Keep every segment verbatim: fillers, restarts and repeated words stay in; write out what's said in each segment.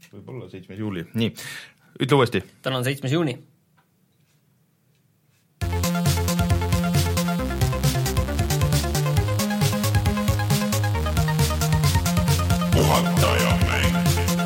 võib-olla seitsmes juuli, nii, ütle uuesti. täna on seitsmes juuni. Puhataja mäng.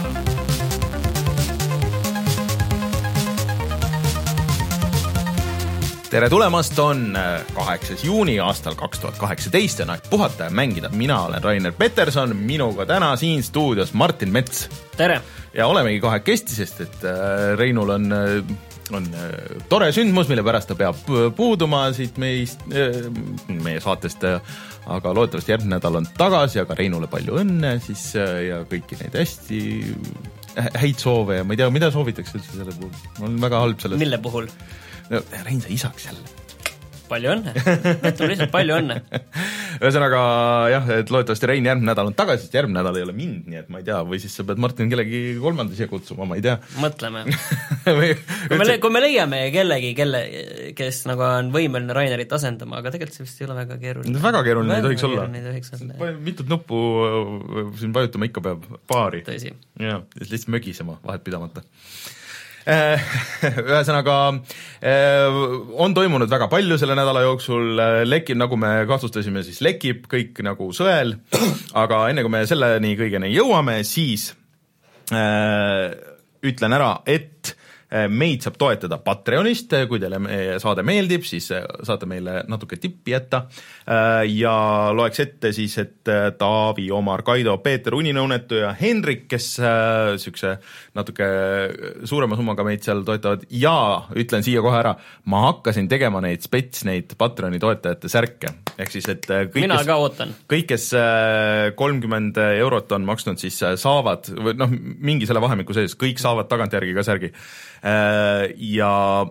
Tere tulemast, on kaheksas juuni aastal kaks tuhat kaheksateist ja aeg puhata ja mängida. Mina olen Rainer Peterson, minuga täna siin stuudios Martin Mets. Tere! Ja olemegi kahekesti, sest et Reinul on, on tore sündmus, mille pärast ta peab puuduma siit meist, meie saatest, aga loodetavasti järgmine nädal on tagasi, aga Reinule palju õnne siis, ja kõiki neid hästi häid soove ja ma ei tea, mida soovitakse selle puhul. Ma olen väga halb sellest. Mille puhul? No, Rein, sa isaks jälle. Palju õnne. Tule lihtsalt palju õnne. Ühesõnaga jah, et loodetavasti Rein järgmine nädal on tagasi, sest järgmine nädal ei ole mind, nii et ma ei tea, või siis sa pead Martin kellegi kolmanda siia kutsuma, ma ei tea. Mõtleme. kui, me le- kui me leiame kellegi, kelle, kes nagu on võimeline Rainerit asendama, aga tegelikult see vist ei ole väga keeruline. Väga keeruline ei tohiks olla. tohiks olla. Mitut nuppu siin vajutama ikka peab paari. Tõsi. Ja, lihtsalt mögisema vahet pidamata. Ühesõnaga on toimunud väga palju selle nädala jooksul, lekib, nagu me kahtlustasime, siis lekib kõik nagu sõel, aga enne kui me selleni kõigeni jõuame, siis äh, ütlen ära, et meid saab toetada Patreonist, kui teile meie saade meeldib, siis saate meile natuke tippi jätta ja loeks ette siis, et Taavi, Omar, Kaido, Peeter, Uninõunetu ja Henrik, kes sükse natuke suurema summaga meid seal toetavad ja ütlen siia kohe ära, ma hakkasin tegema neid spets, neid Patreoni toetajate särke, ehk siis, et kõik, mina kes, ka ootan. Kõik, kes kolmkümmend eurot on maksnud, siis saavad, või noh, mingi selle vahemiku sees, kõik saavad tagantjärgi ka särgi. Ja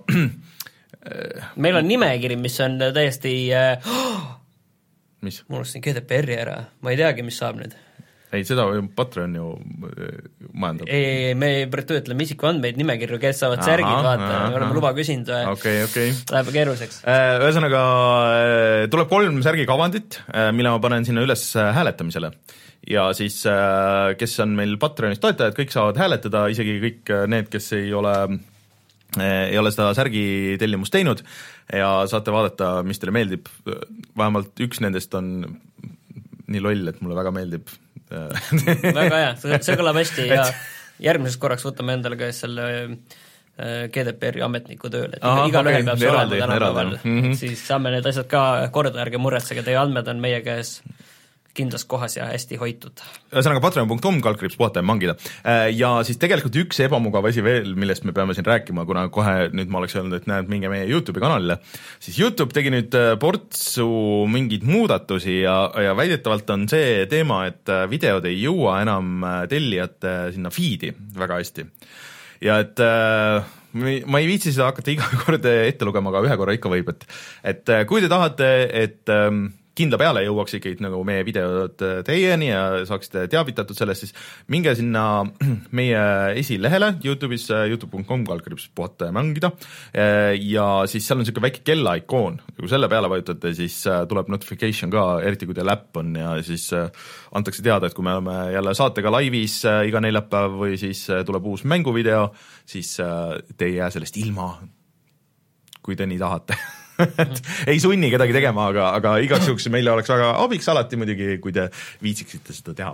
meil on nimekiri, mis on täiesti oh! mis? Mul unustasin G D P R-i ära, ma ei teagi, mis saab nüüd. Ei, seda Patreon ju majandab. Ei, me töötleme isikuandmeid nimekirju, kes saavad aha, särgid vaata, me oleme luba küsinud. Okay, okay. Läheb keeruliseks. Ühesõnaga, tuleb kolm särgikavandit, mille ma panen sinna üles hääletamisele. Ja siis, kes on meil Patreonis toetajad, kõik saavad hääletada, isegi kõik need, kes ei ole, ei ole seda särgi tellimust teinud ja saate vaadata, mis teile meeldib. Vähemalt üks nendest on nii loll, et mulle väga meeldib. Väga hea, see kõlab hästi ja järgmises korraks võtame endale ka selle G D P R-i ametniku tööle, et Aha, iga okay, ühel peab see olema tänapäeval, mm-hmm. siis saame need asjad ka korda, ärge muretsege, teie andmed on meie käes kindlas kohas ja hästi hoitud. Ühesõnaga patreon punkt com kaldkriips puhata ja mangida. Ja siis tegelikult üks ebamugav asi veel, millest me peame siin rääkima, kuna kohe nüüd ma oleks öelnud, et näed, minge meie YouTube'i kanalile, siis YouTube tegi nüüd portsu mingeid muudatusi ja, ja väidetavalt on see teema, et videod ei jõua enam tellijate sinna feed'i väga hästi. Ja et ma ei viitsi seda hakata iga kord ette lugema, aga ühe korra ikka võib, et, et kui te tahate, et kindla peale jõuaks ikkagi nagu meie videod teieni ja saaksite teavitatud sellest, siis minge sinna meie esilehele YouTube'is, youtube punkt com kaldkriips puhata ja mängida ja siis seal on niisugune väike kella ikoon. Kui selle peale vajutate, siis tuleb notification ka, eriti kui teil äpp on ja siis antakse teada, et kui me oleme jälle saatega laivis iga neljapäev või siis tuleb uus mänguvideo, siis te ei jää sellest ilma, kui te nii tahate. Et ei sunni kedagi tegema, aga, aga igaks juhuks meile oleks väga abiks alati muidugi, kui te viitsiksite seda teha.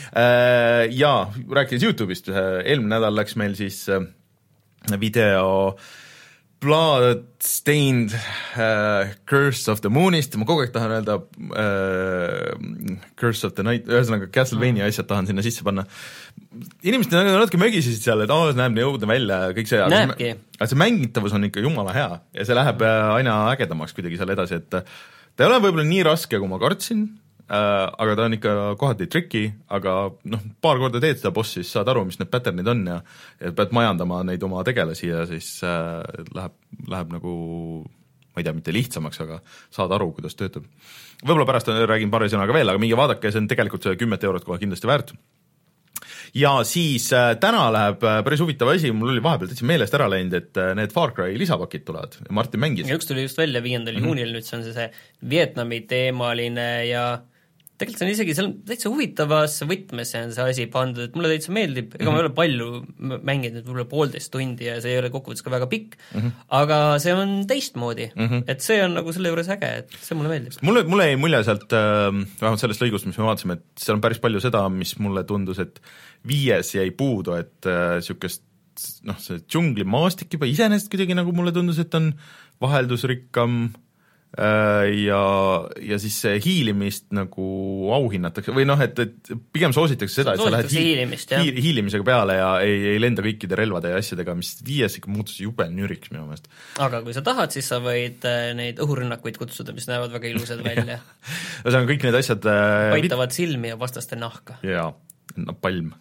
Ja rääkides YouTube'ist, eelmine nädal läks meil siis video Bloodstained uh, Curse of the Moonist, ma kogu aeg tahan öelda uh, Curse of the Night, ühesõnaga Castlevania asjad tahan sinna sisse panna. Inimesed natuke mögisid seal, et oh, see näeb nii õudne välja ja kõik see, aga see, see mängitavus on ikka jumala hea ja see läheb aina ägedamaks kuidagi seal edasi, et ta ei ole võib-olla nii raske, kui ma kartsin, Uh, aga ta on ikka kohati triki, aga noh, paar korda teed seda bossi, siis saad aru, mis need patternid on ja, ja pead majandama neid oma tegelasi ja siis uh, läheb, läheb nagu, ma ei tea, mitte lihtsamaks, aga saad aru, kuidas töötab. Võib-olla pärast räägin paari sõnaga veel, aga mingi vaadake, see on tegelikult see kümmet eurot kohe kindlasti väärt. Ja siis uh, täna läheb uh, päris huvitav asi, mul oli vahepeal täitsa meelest ära läinud, et uh, need Far Cry lisapakid tulevad ja Martin mängis. Ja üks tuli just välja viiendal mm-hmm. juunil, nüüd see on see, see Vietnami teemaline ja tegelikult see on isegi, see on täitsa huvitavas võtmes see on see asi pandud, et mulle täitsa meeldib, ega mm -hmm. ma ei ole palju mänginud, võib-olla poolteist tundi ja see ei ole kokkuvõttes ka väga pikk mm, -hmm. aga see on teistmoodi mm, -hmm. et see on nagu selle juures äge, et see mulle meeldib. mulle, mulle jäi mulje sealt, vähemalt sellest lõigust, mis me vaatasime, et seal on päris palju seda, mis mulle tundus, et viies jäi puudu, et niisugust noh, see džunglimaastik juba iseenesest kuidagi nagu mulle tundus, et on vaheldusrikkam ja, ja siis see hiilimist nagu auhinnatakse või noh, et, et pigem soositakse seda, et sa lähed hiilimist, hiil, hiilimisega peale ja ei, ei lenda kõikide relvade ja asjadega, mis viies ikka muutus jube nüriks minu meelest. Aga kui sa tahad, siis sa võid neid õhurünnakuid kutsuda, mis näevad väga ilusad välja. Ühesõnaga kõik need asjad paitavad vid... silmi ja vastaste nahka. jaa, napalm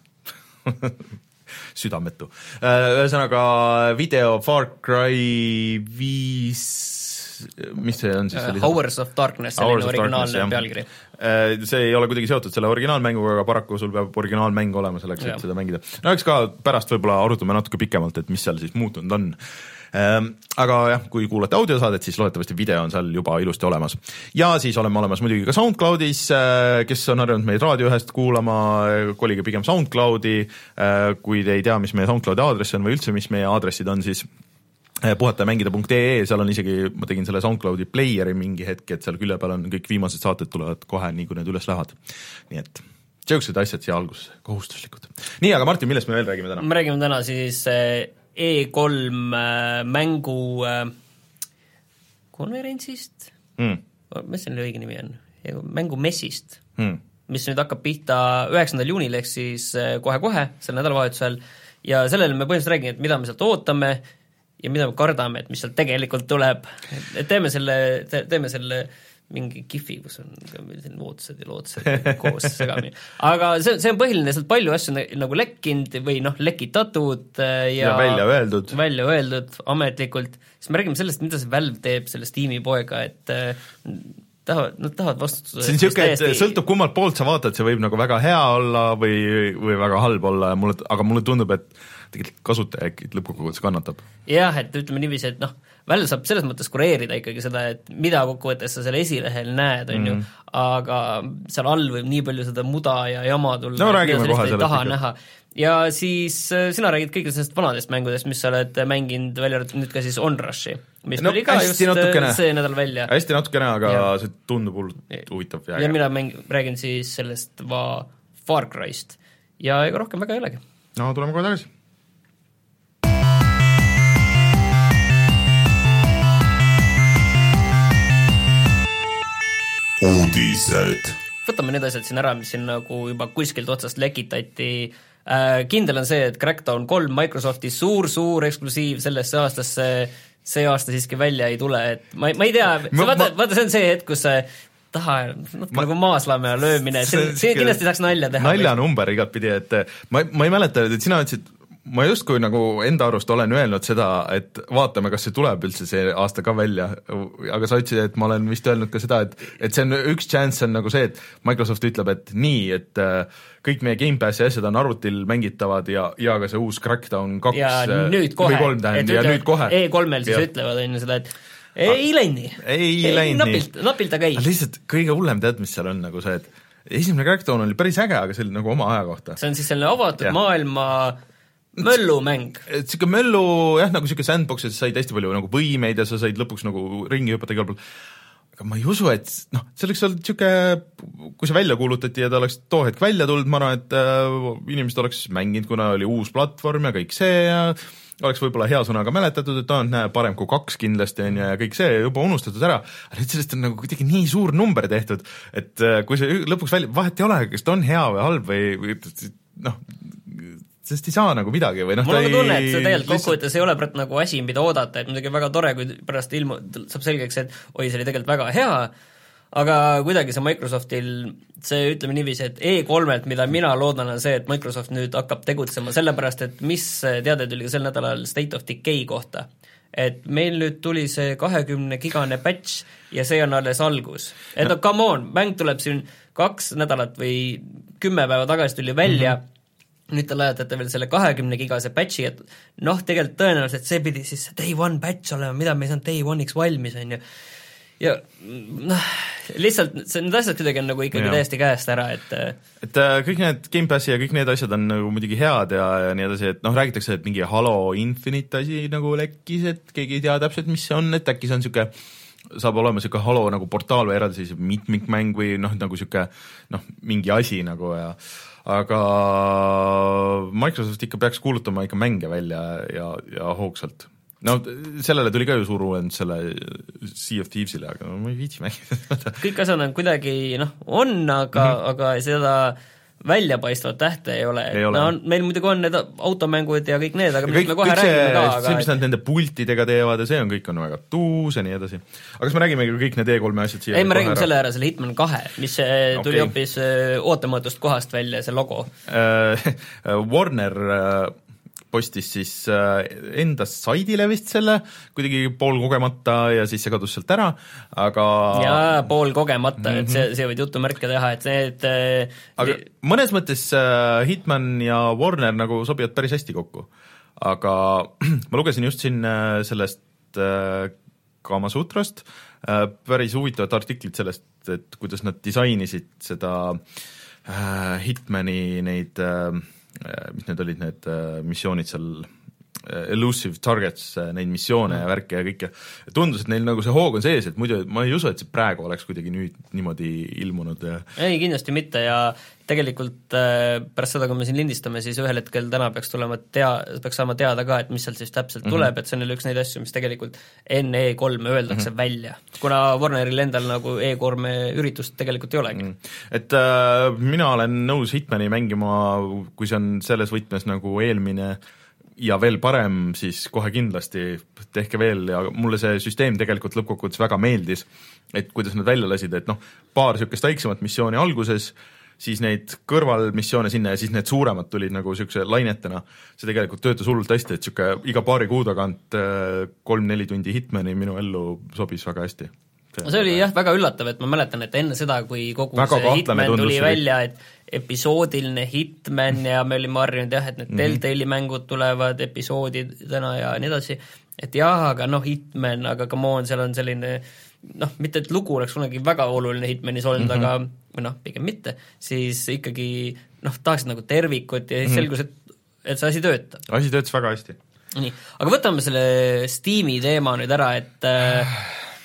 südametu. Ühesõnaga video Far Cry viis mis see on siis uh, Hours of Darkness, selline originaalne pealkiri. See ei ole kuidagi seotud selle originaalmänguga, aga paraku sul peab originaalmäng olema selleks, et seda mängida. No eks ka pärast võib-olla arutame natuke pikemalt, et mis seal siis muutunud on. Aga jah, kui kuulate audiosaadet, siis loodetavasti video on seal juba ilusti olemas. Ja siis oleme olemas muidugi ka SoundCloudis, kes on harjunud meid raadio ühest kuulama, kolige pigem SoundCloudi, kui te ei tea, mis meie SoundCloudi aadress on või üldse, mis meie aadressid on, siis puhatajamängida.ee, seal on isegi, ma tegin selle SoundCloudi playeri mingi hetk, et seal külje peal on kõik viimased saated tulevad kohe, nii kui need üles lähevad. Nii et sellised asjad siia alguses kohustuslikud. Nii, aga Martin, millest me veel räägime täna? Me räägime täna siis E kolm mängu konverentsist mm., mis selle õige nimi on? Mängu messist mm., mis nüüd hakkab pihta üheksandal juunil ehk siis kohe-kohe, sel nädalavahetusel, ja sellele me põhimõtteliselt räägime, et mida me sealt ootame ja mida me kardame, et mis sealt tegelikult tuleb, et teeme selle, teeme selle mingi kifi, kus on lootused ja lootused koos segamini. Aga see, see on põhiline, sealt palju asju nagu lekkinud või noh, lekitatud ja, ja välja öeldud. välja öeldud ametlikult, siis me räägime sellest, mida see Valve teeb selle Steam'i poega, et tahavad, nad tahavad vastutada. See on siuke, et täiesti... sõltub kummalt poolt sa vaatad, see võib nagu väga hea olla või, või väga halb olla, ja mulle, aga mulle tundub, et tegelikult kasutaja äkki lõppkokkuvõttes kannatab. Jah, et ütleme niiviisi, et noh, Valve saab selles mõttes kureerida ikkagi seda, et mida kokkuvõttes sa selle esilehel näed, on mm. ju, aga seal all võib nii palju seda muda ja jama tulla, no, mida sellist ei taha näha. Ja siis sina räägid kõigil sellest vanadest mängudest, mis sa oled mänginud välja nüüd ka siis Onrushi, mis no, oli ka just natukene, see nädal välja. Hästi natukene, aga ja. See tundub hullult huvitav. Ja, ja mina mäng, räägin siis sellest va Far Cry'st ja ega rohkem väga ei olegi. No tuleme kohe tagasi. Uudised. Võtame need asjad siin ära, mis siin nagu juba kuskilt otsast lekitati. Kindel on see, et Crackdown kolm Microsofti suur-suur eksklusiiv sellesse aastasse see aasta siiski välja ei tule, et ma, ma ei tea, ma, vaata, ma, vaata see on see hetk, kus see taha, natuke nagu maaslame ja löömine, see, see kindlasti saaks nalja teha. Naljanumber igat pidi, et ma, ma ei mäleta, et sina ütlesid, ma justkui nagu enda arust olen öelnud seda, et vaatame, kas see tuleb üldse see aasta ka välja, aga sa ütlesid, et ma olen vist öelnud ka seda, et, et see on üks chance on nagu see, et Microsoft ütleb, et nii, et kõik meie Game Passi asjad on arvutil mängitavad ja, ja ka see uus Crackdown kaks ja nüüd kohe, või kolm tähend, ja nüüd kohe. E kolmel siis ja. Ütlevad on seda, et ei läini, ei, ei läini. Napilt, napilt aga ei. Lihtsalt kõige hullem tead, mis seal on nagu see, et esimene Crackdown oli päris äge, aga see oli nagu oma aja kohta. See on siis selline avatud ja. Maailma möllumäng. Siuke möllu, jah, nagu siuke sandbox, et sa said hästi palju nagu võimeid ja sa said lõpuks nagu ringi hüpata igal pool. Aga ma ei usu, et noh, see oleks olnud siuke, kui see välja kuulutati ja ta oleks too hetk välja tulnud, ma arvan, et äh, inimesed oleks mänginud, kuna oli uus platvorm ja kõik see ja oleks võib-olla hea sõnaga mäletatud, et on näe, parem kui kaks kindlasti on ja kõik see juba unustatud ära. Aga nüüd sellest on nagu kuidagi nii suur number tehtud, et äh, kui see lõpuks välja, vahet ei ole, kas ta on hea või halb või, või noh, sest ei saa nagu midagi või noh, mul on ei... tunne, et see tegelikult kokkuvõttes ei ole praegu nagu asi, mida oodata, et muidugi väga tore, kui pärast ilmu saab selgeks, et oi, see oli tegelikult väga hea, aga kuidagi see Microsoftil, see ütleme niiviisi, et E kolmelt, mida mina loodan, on see, et Microsoft nüüd hakkab tegutsema sellepärast, et mis teade tuli sel nädalal State of Decay kohta. Et meil nüüd tuli see kahekümne gigane patch ja see on alles algus. Et no come on, mäng tuleb siin kaks nädalat või kümme päeva tagasi tuli välja, mm-hmm. Nüüd te lajatate veel selle kahekümne gigase patchi, et noh, tegelikult tõenäoliselt see pidi siis day one patch olema, mida me ei saanud day one'iks valmis, on ju. ja noh, lihtsalt see, need asjad kuidagi on nagu ikkagi ja. täiesti käest ära, et et kõik need Gamepassi ja kõik need asjad on nagu muidugi head ja, ja nii edasi, et noh, räägitakse, et mingi Halo Infinite asi nagu lekkis, et keegi ei tea täpselt, mis see on, et äkki see on niisugune saab olema niisugune Halo nagu portaal või eraldi siis mitmikmäng või noh, nagu niisugune noh, mingi asi nagu ja aga Microsoft ikka peaks kuulutama ikka mänge välja ja, ja hoogsalt. No sellele tuli ka ju suur uuendus selle Sea of Thievesile, aga no, ma ei viitsi mängida. kõik asjad on kuidagi, noh, on, aga, mm-hmm. aga seda väljapaistvat tähte ei ole, ei ole. No, meil muidugi on need automängud ja kõik need, aga kõik, me kohe räägime see, ka aga see, mis nad nende pultidega teevad ja see on kõik on väga tuus ja nii edasi. Aga kas me räägime kõik need E kolme asjad siia? Ei, me räägime selle ära, selle Hitman kahe, mis tuli okay. hoopis ootamatust kohast välja, see logo. Warner postis siis enda saidile vist selle, kuidagi pool kogemata ja siis see kadus sealt ära, aga jaa, pool kogemata mm, -hmm. et see, see võid jutumärke teha, et need aga mõnes mõttes Hitman ja Warner nagu sobivad päris hästi kokku. Aga ma lugesin just siin sellest Kamasutrast päris huvitavat artiklit sellest, et kuidas nad disainisid seda Hitmani neid mis need olid need missioonid seal, elusive targets, neid missioone ja värke ja kõike. Tundus, et neil nagu see hoog on sees, et muidu ma ei usu, et see praegu oleks kuidagi nüüd niimoodi ilmunud. Ja ei, kindlasti mitte ja tegelikult pärast seda, kui me siin lindistame, siis ühel hetkel täna peaks tulema tea-, peaks saama teada ka, et mis seal siis täpselt tuleb, mm-hmm. et see on üks neid asju, mis tegelikult enne E kolme öeldakse mm-hmm. välja, kuna Warneril endal nagu E kolme üritust tegelikult ei olegi. Mm. Et äh, mina olen nõus Hitmani mängima, kui see on selles võtmes nagu eelmine ja veel parem, siis kohe kindlasti tehke veel ja mulle see süsteem tegelikult lõppkokkuvõttes väga meeldis, et kuidas nad välja lasid, et noh, paar niisugust väiksemat missiooni alguses, siis neid kõrvalmissioone sinna ja siis need suuremad tulid nagu niisuguse lainetena. See tegelikult töötas hullult hästi, et niisugune iga paari kuu tagant kolm-neli tundi Hitmani minu ellu sobis väga hästi. See, see oli jah väga üllatav, et ma mäletan, et enne seda, kui kogu väga see Hitman tuli välja, et episoodiline Hitman ja me olime harjunud jah, et need mm-hmm. Telltale'i mängud tulevad episoodidena ja nii edasi, et jah, aga noh, Hitman, aga come on, seal on selline noh, mitte et lugu oleks kunagi väga oluline Hitmanis olnud mm, -hmm. aga või noh, pigem mitte, siis ikkagi noh, tahaksid nagu tervikut ja siis mm -hmm. selgus, et, et see asi töötab. Asi töötas väga hästi. Nii, aga võtame selle Steam'i teema nüüd ära, et äh,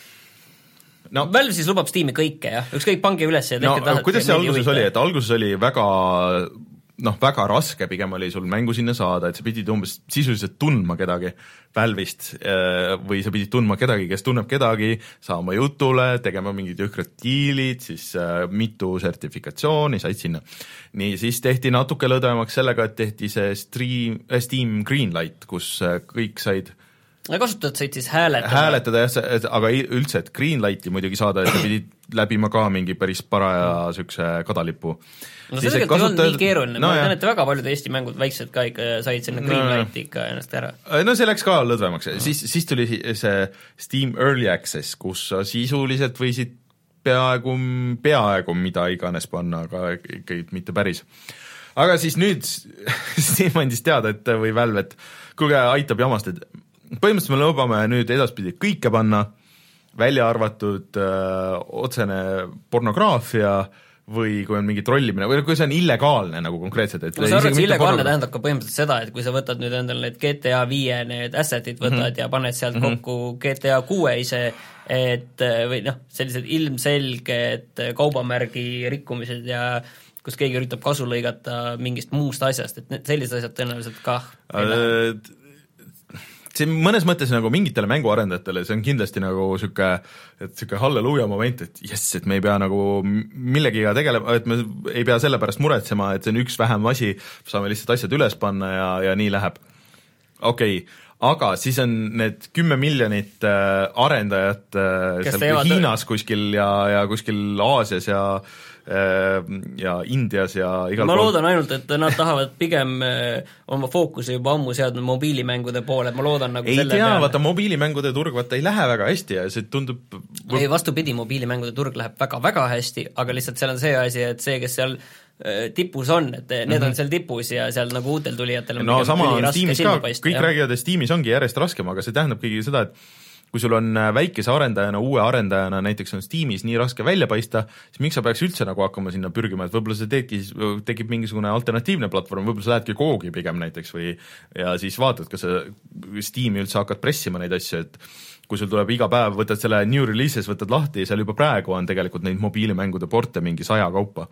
no Valve siis lubab Steam'i kõike, jah? Ükskõik, pange üles ja tehke no, tahate. Kuidas see alguses oli, et alguses oli väga noh, väga raske pigem oli sul mängu sinna saada, et sa pidid umbes sisuliselt tundma kedagi Valve'ist või sa pidid tundma kedagi, kes tunneb kedagi, saama jutule, tegema mingid jõhkrad diilid, siis mitu sertifikatsiooni, said sinna. Nii, siis tehti natuke lõdvemaks sellega, et tehti see stream, Steam Greenlight, kus kõik said kasutajad said siis hääletada. Hääletada jah, aga üldse, et Greenlighti muidugi saada, et sa pidid läbima ka mingi päris paraja sükse kadalipu. No see tegelikult kasutajad... ei olnud nii keeruline, no, ma tean, et väga paljud Eesti mängud väiksed ka ikka said sinna Greenlighti ikka ennast ära. No see läks ka lõdvemaks, no. siis, siis tuli see Steam Early Access, kus sa sisuliselt võisid peaaegu, peaaegu mida iganes panna, aga ikka mitte päris. Aga siis nüüd Steam andis teada, et või Valve, et kuulge, aitab jamast, et põhimõtteliselt me lubame nüüd edaspidi kõike panna, välja arvatud öö, otsene pornograafia või kui on mingi trollimine, või kui see on illegaalne nagu konkreetselt. Et no see arvad, see illegaalne tähendab ka põhimõtteliselt seda, et kui sa võtad nüüd endal need G T A viie need assetid võtad mm-hmm. ja paned sealt mm-hmm. kokku G T A kuue ise, et või noh, sellised ilmselged kaubamärgi rikkumised ja kus keegi üritab kasu lõigata mingist muust asjast, et need sellised asjad tõenäoliselt kah äh, see mõnes mõttes nagu mingitele mänguarendajatele, see on kindlasti nagu siuke, et siuke halleluuja moment, et jess, et me ei pea nagu millegiga tegelema, et me ei pea selle pärast muretsema, et see on üks vähem asi, saame lihtsalt asjad üles panna ja, ja nii läheb. Okei okay. Aga siis on need kümme miljonit äh, arendajat äh, seal Hiinas kuskil ja, ja kuskil Aasias ja ja Indias ja igal ma loodan pool. Ainult, et nad tahavad pigem oma fookuse juba ammu seadnud mobiilimängude poole, ma loodan nagu ei selle tea, peale. Vaata mobiilimängude turg vaata ei lähe väga hästi ja see tundub ei, vastupidi, mobiilimängude turg läheb väga-väga hästi, aga lihtsalt seal on see asi, et see, kes seal tipus on, et need mm-hmm. on seal tipus ja seal nagu uutel tulijatel on no sama on Steamis ka, kõik räägivad, et Steamis ongi järjest raskem, aga see tähendab kõigi seda, et kui sul on väikese arendajana, uue arendajana näiteks on Steamis nii raske välja paista, siis miks sa peaks üldse nagu hakkama sinna pürgima, et võib-olla see teedki, tekib mingisugune alternatiivne platvorm, võib-olla sa lähedki Googi pigem näiteks või ja siis vaatad, kas sa Steam'i üldse hakkad pressima neid asju, et kui sul tuleb iga päev, võtad selle new releases, võtad lahti, seal juba praegu on tegelikult neid mobiilimängude porte mingi saja kaupa.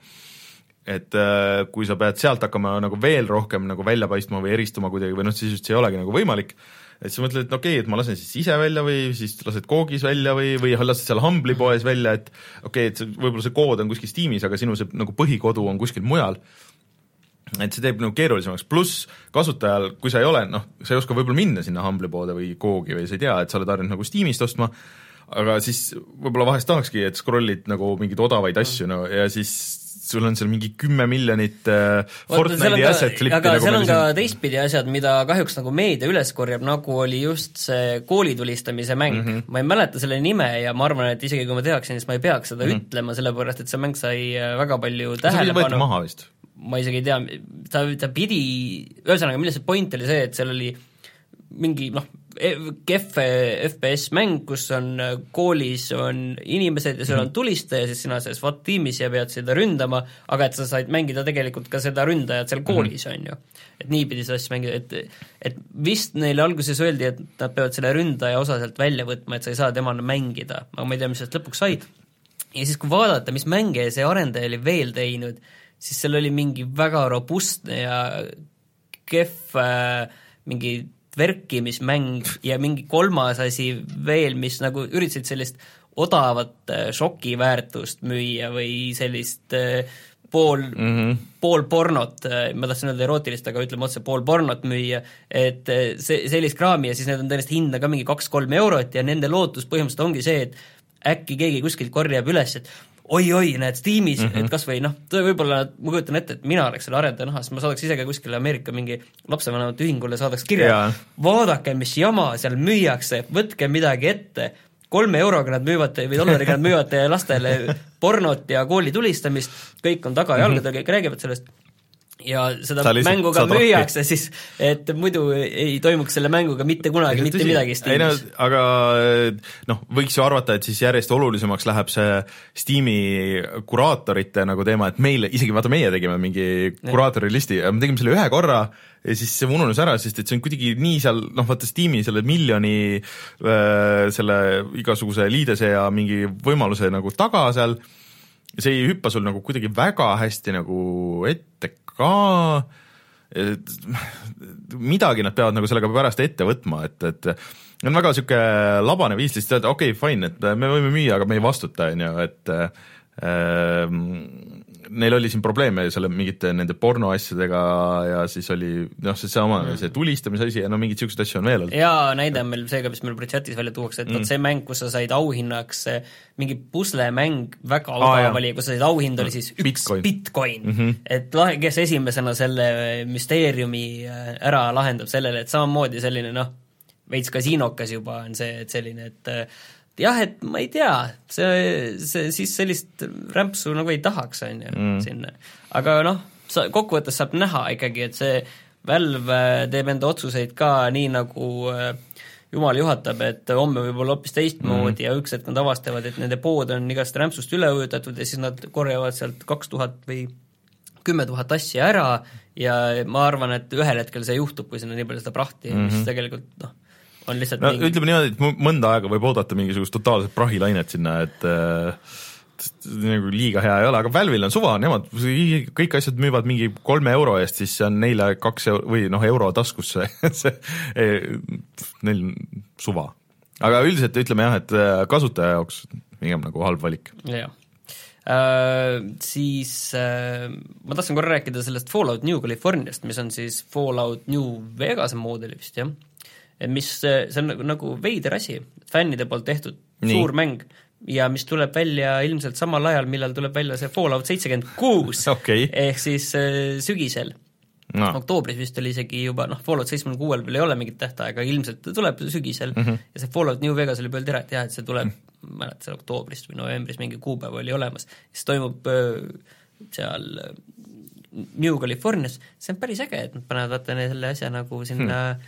Et kui sa pead sealt hakkama nagu veel rohkem nagu välja paistma või eristuma kuidagi või noh, siis just see ei olegi nagu võimalik, et sa mõtled, et okei okay,, et ma lasen siis ise välja või siis lased Googis välja või, või lased seal Humble'i poes välja, et okei okay,, et see, võib-olla see kood on kuskil Steamis, aga sinu see nagu põhikodu on kuskil mujal, et see teeb nagu keerulisemaks, pluss kasutajal, kui sa ei ole, noh, sa ei oska võib-olla minna sinna Humble'i poode või Googi või sa ei tea, et sa oled harjunud nagu Steamist ostma, aga siis võib-olla vahest tahakski, et scrollid nagu mingeid odavaid asju no, ja siis sul on seal mingi kümme miljonit äh, Fortnite'i asset flippi. Aga nagu seal on ka teistpidi asjad, mida kahjuks nagu meedia üles korjab, nagu oli just see koolitulistamise mäng. Mm -hmm. ma ei mäleta selle nime ja ma arvan, et isegi kui ma teaksin, siis ma ei peaks seda mm -hmm. ütlema, sellepärast et see mäng sai väga palju tähelepanu. See võeti maha vist? Ma isegi ei tea, ta, ta pidi, ühesõnaga, milles see point oli see, et seal oli mingi noh, kehv F P S mäng, kus on koolis on inimesed ja seal on tulistaja, siis sina selles SWAT tiimis ja pead seda ründama, aga et sa said mängida tegelikult ka seda ründajat seal koolis, on ju. Et nii pidi seda asja mängida, et, et vist neile alguses öeldi, et nad peavad selle ründaja osa sealt välja võtma, et sa ei saa temana mängida, aga ma ei tea, mis sellest lõpuks said. Ja siis, kui vaadata, mis mänge see arendaja oli veel teinud, siis seal oli mingi väga robustne ja kehv äh, mingi verkimismäng ja mingi kolmas asi veel, mis nagu üritasid sellist odavat šokiväärtust müüa või sellist pool, mm -hmm. pool pornot, ma tahtsin öelda erootilist, aga ütleme otse pool pornot müüa, et see, sellist kraami ja siis need on tõenäoliselt hinda ka mingi kaks-kolm eurot ja nende lootus põhimõtteliselt ongi see, et äkki keegi kuskilt korjab üles, et oi-oi, näed Steamis mm, -hmm. et kas või noh, võib-olla ma kujutan ette, et mina oleks selle arendaja nahas, ma saadaks ise ka kuskile Ameerika mingi lapsevanemate ühingule, saadaks kirja, vaadake, mis jama seal müüakse, võtke midagi ette, kolme euroga nad müüvad või dollariga nad müüvad lastele pornot ja kooli tulistamist, kõik on taga ja jalgadel, kõik räägivad sellest ja seda mängu ka müüakse siis, et muidu ei toimuks selle mänguga mitte kunagi mitte tõsi, midagi Steamis. No, aga noh, võiks ju arvata, et siis järjest olulisemaks läheb see Steam'i kuraatorite nagu teema, et meil, isegi vaata meie tegime mingi kuraatori listi ja me tegime selle ühe korra ja siis see ununus ära, sest et see on kuidagi nii seal, noh vaata Steam'i selle miljoni äh, selle igasuguse liidese ja mingi võimaluse nagu taga seal, see ei hüppa sul nagu kuidagi väga hästi nagu ette ka, et midagi nad peavad nagu sellega pärast ette võtma, et, et on väga niisugune labane viis lihtsalt öelda, okei okay,, fine, et me võime müüa, aga me ei vastuta, on ju, et äh, neil oli siin probleeme selle mingite nende pornoasjadega ja siis oli noh, see sama mm. see tulistamise asi ja no mingid niisugused asju on veel olnud. Jaa, näide on meil seega, mis meil chatis välja tuuakse, et mm. see mäng, kus sa said auhinnaks mingi puslemäng väga odav ah, oli, kus sa said auhind oli siis üks Bitcoin, Bitcoin. Mm -hmm. et kes esimesena selle müsteeriumi ära lahendab sellele, et samamoodi selline noh, veits kasiinokas juba on see, et selline, et jah, et ma ei tea, see, see siis sellist rämpsu nagu ei tahaks, on ju, mm. sinna. Aga noh, kokkuvõttes saab näha ikkagi, et see Valve teeb enda otsuseid ka nii, nagu jumal juhatab, et homme võib olla hoopis teistmoodi mm. ja üks hetk nad avastavad, et nende pood on igast rämpsust üle ujutatud ja siis nad korjavad sealt kaks tuhat või kümme tuhat asja ära ja ma arvan, et ühel hetkel see juhtub, kui sinna nii palju seda prahti mm, -hmm. mis tegelikult noh, on lihtsalt no, mingi... ütleme niimoodi, et mõnda aega võib oodata mingisugust totaalset prahilainet sinna, et äh, nagu liiga hea ei ole, aga Valve'il on suva, nemad kõik asjad müüvad mingi kolme euro eest, siis see on neile kaks euro või noh, euro taskusse see, neil suva. Aga üldiselt ütleme jah, et kasutaja jaoks pigem nagu halb valik. Jah. Uh, siis uh, ma tahtsin korra rääkida sellest Fallout New Californiast, mis on siis Fallout New Vegase moodeli vist, jah. Mis, see on nagu, nagu veider asi, fännide poolt tehtud Nii. suur mäng ja mis tuleb välja ilmselt samal ajal, millal tuleb välja see Fallout seitsekümmend kuus okay. ehk siis äh, sügisel no. oktoobris vist oli isegi juba, noh, Fallout seitsekümmend kuuel veel ei ole mingit tähtaega, ilmselt tuleb sügisel mm -hmm. ja see Fallout New Vegas oli peal ära, et jah, et see tuleb, ma mäletan, seal oktoobrist või novembris mingi kuupäev oli olemas, siis toimub äh, seal äh, New Californias, see on päris äge, et nad panevad vaata selle asja nagu sinna hmm.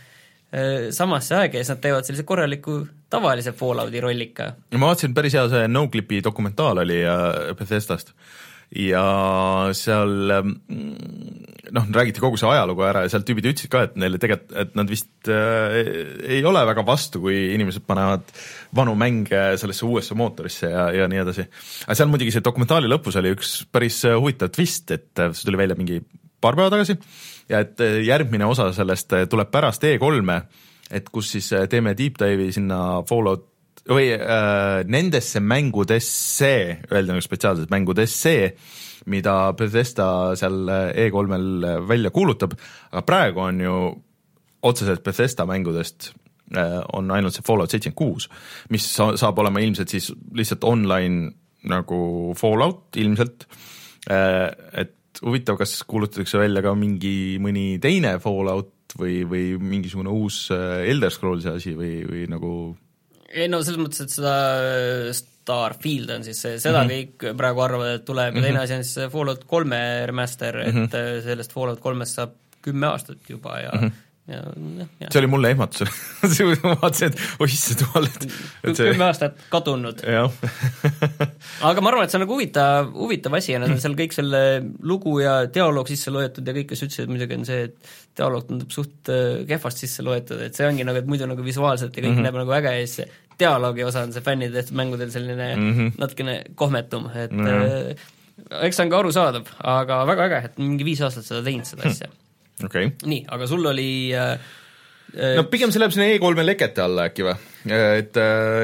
samasse aega ja siis nad teevad sellise korraliku tavalise Fallouti rollika. Ma vaatasin, päris hea see NoClipi dokumentaal oli Bethesdast ja seal noh, räägiti kogu see ajalugu ära ja sealt tüübid ütlesid ka, et neile tegelikult, et nad vist äh, ei ole väga vastu, kui inimesed panevad vanu mänge sellesse uuesse mootorisse ja, ja nii edasi. Aga seal muidugi see dokumentaali lõpus oli üks päris huvitav twist, et see tuli välja mingi paar päeva tagasi ja et järgmine osa sellest tuleb pärast E kolme, et kus siis teeme deep dive'i sinna Fallout või äh, nendesse mängudesse, öelda nagu spetsiaalselt mängudesse, mida Bethesda seal E kolmel välja kuulutab, aga praegu on ju otseselt Bethesda mängudest äh, on ainult see Fallout seitsekümmend kuus, mis saab olema ilmselt siis lihtsalt online nagu Fallout ilmselt, äh, et huvitav, kas kuulutatakse välja ka mingi mõni teine Fallout või, või mingisugune uus Elder Scrollsi asi või, või nagu ei no selles mõttes, et seda Starfield on siis see, seda mm -hmm. kõik praegu arvavad, et tuleb ja mm -hmm. teine asi on siis Fallout kolme remaster, et mm -hmm. sellest Fallout kolmest saab kümme aastat juba ja mm -hmm. Ja, ja. see oli mulle ehmatus ma vaatasin, et oi see tuval et see... kümme aastat kadunud aga ma arvan, et see on nagu huvitav, huvitav asi ja nad on seal kõik selle lugu ja dialoog sisse loetud ja kõik, kes ütlesid, et muidugi on see, et dialoog tundub suht kehvast sisse loetud, et see ongi nagu, et muidu nagu visuaalselt ja kõik mm -hmm. näeb nagu äge ja siis dialoogi osa on see fännide tehtud mängudel selline mm -hmm. natukene kohmetum, et mm -hmm. äh, eks see on ka arusaadav, aga väga äge, et mingi viis aastat seda teinud seda asja hmm. Okay. nii, aga sul oli äh, no pigem see läheb sinna E kolme lekete alla äkki või, et äh,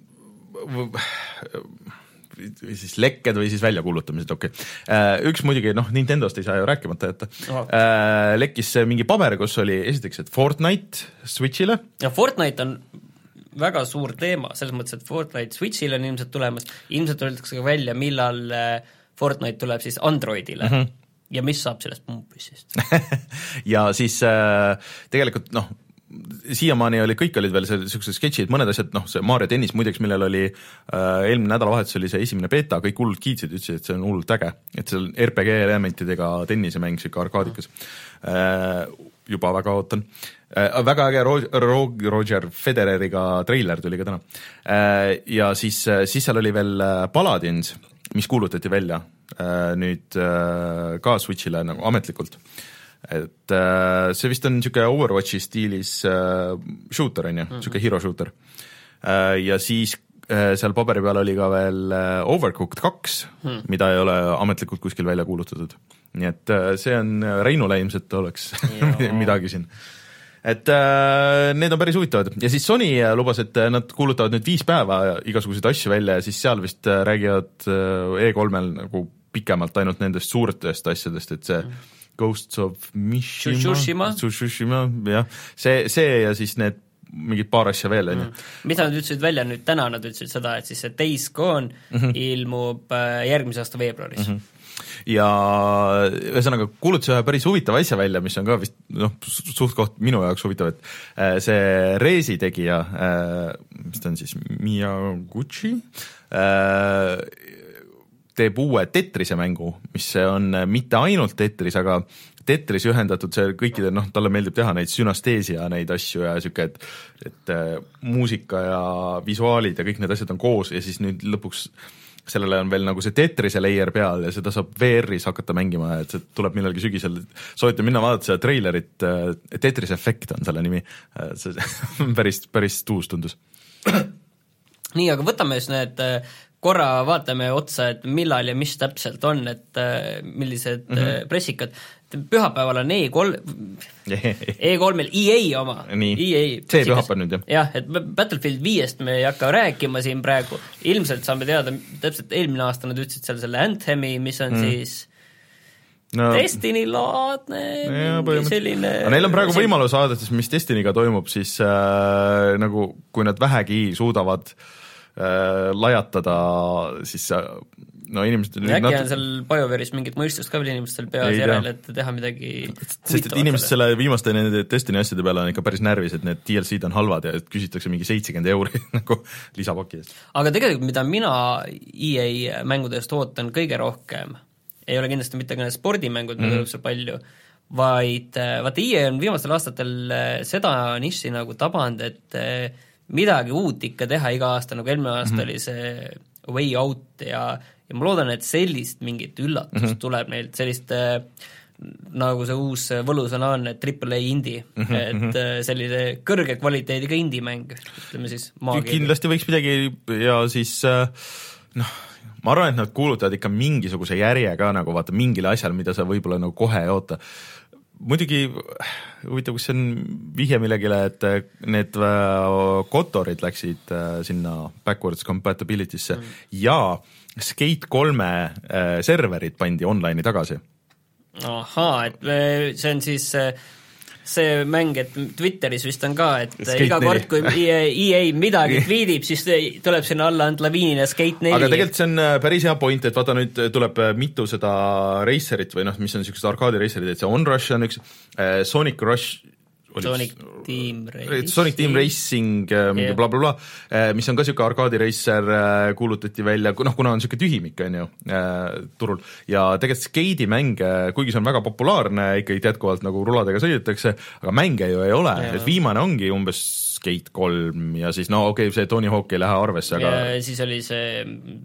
või siis lekked või siis väljakuulutamised, okei okay. Üks muidugi, noh, Nintendost ei saa ju rääkimata jätta oh. äh, lekkis mingi paber, kus oli esiteks, et Fortnite Switchile ja Fortnite on väga suur teema, selles mõttes, et Fortnite Switchile on ilmselt tulemas, ilmselt öeldakse ka välja, millal Fortnite tuleb siis Androidile mm -hmm. ja mis saab sellest pumpissist ja siis äh, tegelikult noh, siiamaani oli, kõik olid veel sellised sketšid, mõned asjad, noh see Mario tennis muideks, millel oli äh, eelmine nädalavahetus oli see esimene beta, kõik hullult kiitsid, ütlesid, et see on hullult äge, et see on R P G elementidega tennisemäng, siuke arkaadikas äh, juba väga ootan äh,. Väga äge Roger, Roger Federeriga treiler tuli ka täna äh, ja siis, siis seal oli veel Paladins, mis kuulutati välja äh, nüüd äh, ka Switchile nagu ametlikult, et äh, see vist on niisugune Overwatchi stiilis äh, shooter on ju, niisugune mm -hmm. hero shooter äh, ja siis äh, seal paberi peal oli ka veel äh, Overcooked kaks hmm., mida ei ole ametlikult kuskil välja kuulutatud, nii et äh, see on Reinule ilmselt oleks midagi siin, et äh, need on päris huvitavad ja siis Sony lubas, et nad kuulutavad nüüd viis päeva igasuguseid asju välja ja siis seal vist räägivad äh, E kolmel nagu pikemalt ainult nendest suurtest asjadest, et see mm. Ghosts of Mishima, Tsushima, jah, see, see ja siis need mingid paar asja veel, on ju. Mida nad ütlesid välja nüüd täna, nad ütlesid seda, et siis see Days Gone mm -hmm. ilmub järgmise aasta veebruaris mm. -hmm. ja ühesõnaga kuulutas ühe päris huvitava asja välja, mis on ka vist noh, suht koht minu jaoks huvitav, et see Rezi tegija, mis ta on siis, Miyaguchi, teeb uue Tetrise mängu, mis on mitte ainult Tetris, aga Tetris ühendatud see kõikide, noh, talle meeldib teha neid sünasteesia neid asju ja siuke, et et muusika ja visuaalid ja kõik need asjad on koos ja siis nüüd lõpuks sellele on veel nagu see Tetrise layer peal ja seda saab V R-is hakata mängima, et see tuleb millalgi sügisel, soovitan minna vaadata seda treilerit, Tetris Effect on selle nimi, see päris, päris tuus tundus. nii, aga võtame siis need korra vaatame otsa, et millal ja mis täpselt on, et millised mm -hmm. pressikad. Pühapäeval on E kolm, E kolmel E A oma. nii, see pühapäev nüüd jah. jah, et Battlefield viiest me ei hakka rääkima siin praegu, ilmselt saame teada, täpselt eelmine aasta nad ütlesid seal selle Anthemi, mis on mm. siis no, Destiny-laadne selline aga neil on praegu see... võimalus vaadates, mis Destiny'ga toimub, siis äh, nagu kui nad vähegi suudavad äh, lajatada, siis äh, no inimesed äkki nat... on seal BioWare'is mingit mõistust ka veel inimestel peas järel, et teha midagi sest et inimesed selle viimaste nende Destiny asjade peale on ikka päris närvis, et need D L C-d on halvad ja et küsitakse mingi seitsekümmend euri nagu lisapaki eest. Aga tegelikult, mida mina E A mängudest ootan kõige rohkem, ei ole kindlasti mitte ka need spordimängud, mida mm -hmm. tuleb see palju, vaid vaata E A on viimastel aastatel seda nišši nagu tabanud, et midagi uut ikka teha iga aasta, nagu eelmine aasta mm-hmm. oli see Way Out ja, ja ma loodan, et sellist mingit üllatust mm-hmm. tuleb neilt, sellist nagu see uus võlusõna on, et triple A indie mm-hmm., et sellise kõrge kvaliteediga indie-mäng, ütleme siis maakeeli. Kindlasti võiks midagi ja siis noh, ma arvan, et nad kuulutavad ikka mingisuguse järje ka nagu vaata mingile asjale, mida sa võib-olla nagu kohe ei oota. Muidugi huvitav, kus see on vihje millegile, et need kotorid läksid sinna backwards compatibility'sse mm. ja Skate kolme serverid pandi online'i tagasi. Ahaa, et see on siis see mäng, et Twitteris vist on ka, et Skate iga kord, kui E A midagi tweetib, siis tuleb sinna alla ant laviinina Skate neli. Aga tegelikult see on päris hea point, et vaata nüüd tuleb mitu seda racerit või noh, mis on niisugused arkaadi racerid, et see Onrush on üks, Sonic Rush Sonic Team Racing Sonic Team Racing mingi yeah. bla bla bla, mis on ka niisugune arkaadi racer, kuulutati välja, noh, kuna on niisugune tühimik on ju turul ja tegelikult skeidimäng, kuigi see on väga populaarne, ikkagi jätkuvalt nagu ruladega sõidetakse, aga mänge ju ei ole yeah., et viimane ongi umbes Skate kolm ja siis no okei okay,, see Tony Hawk ei lähe arvesse, aga ja siis oli see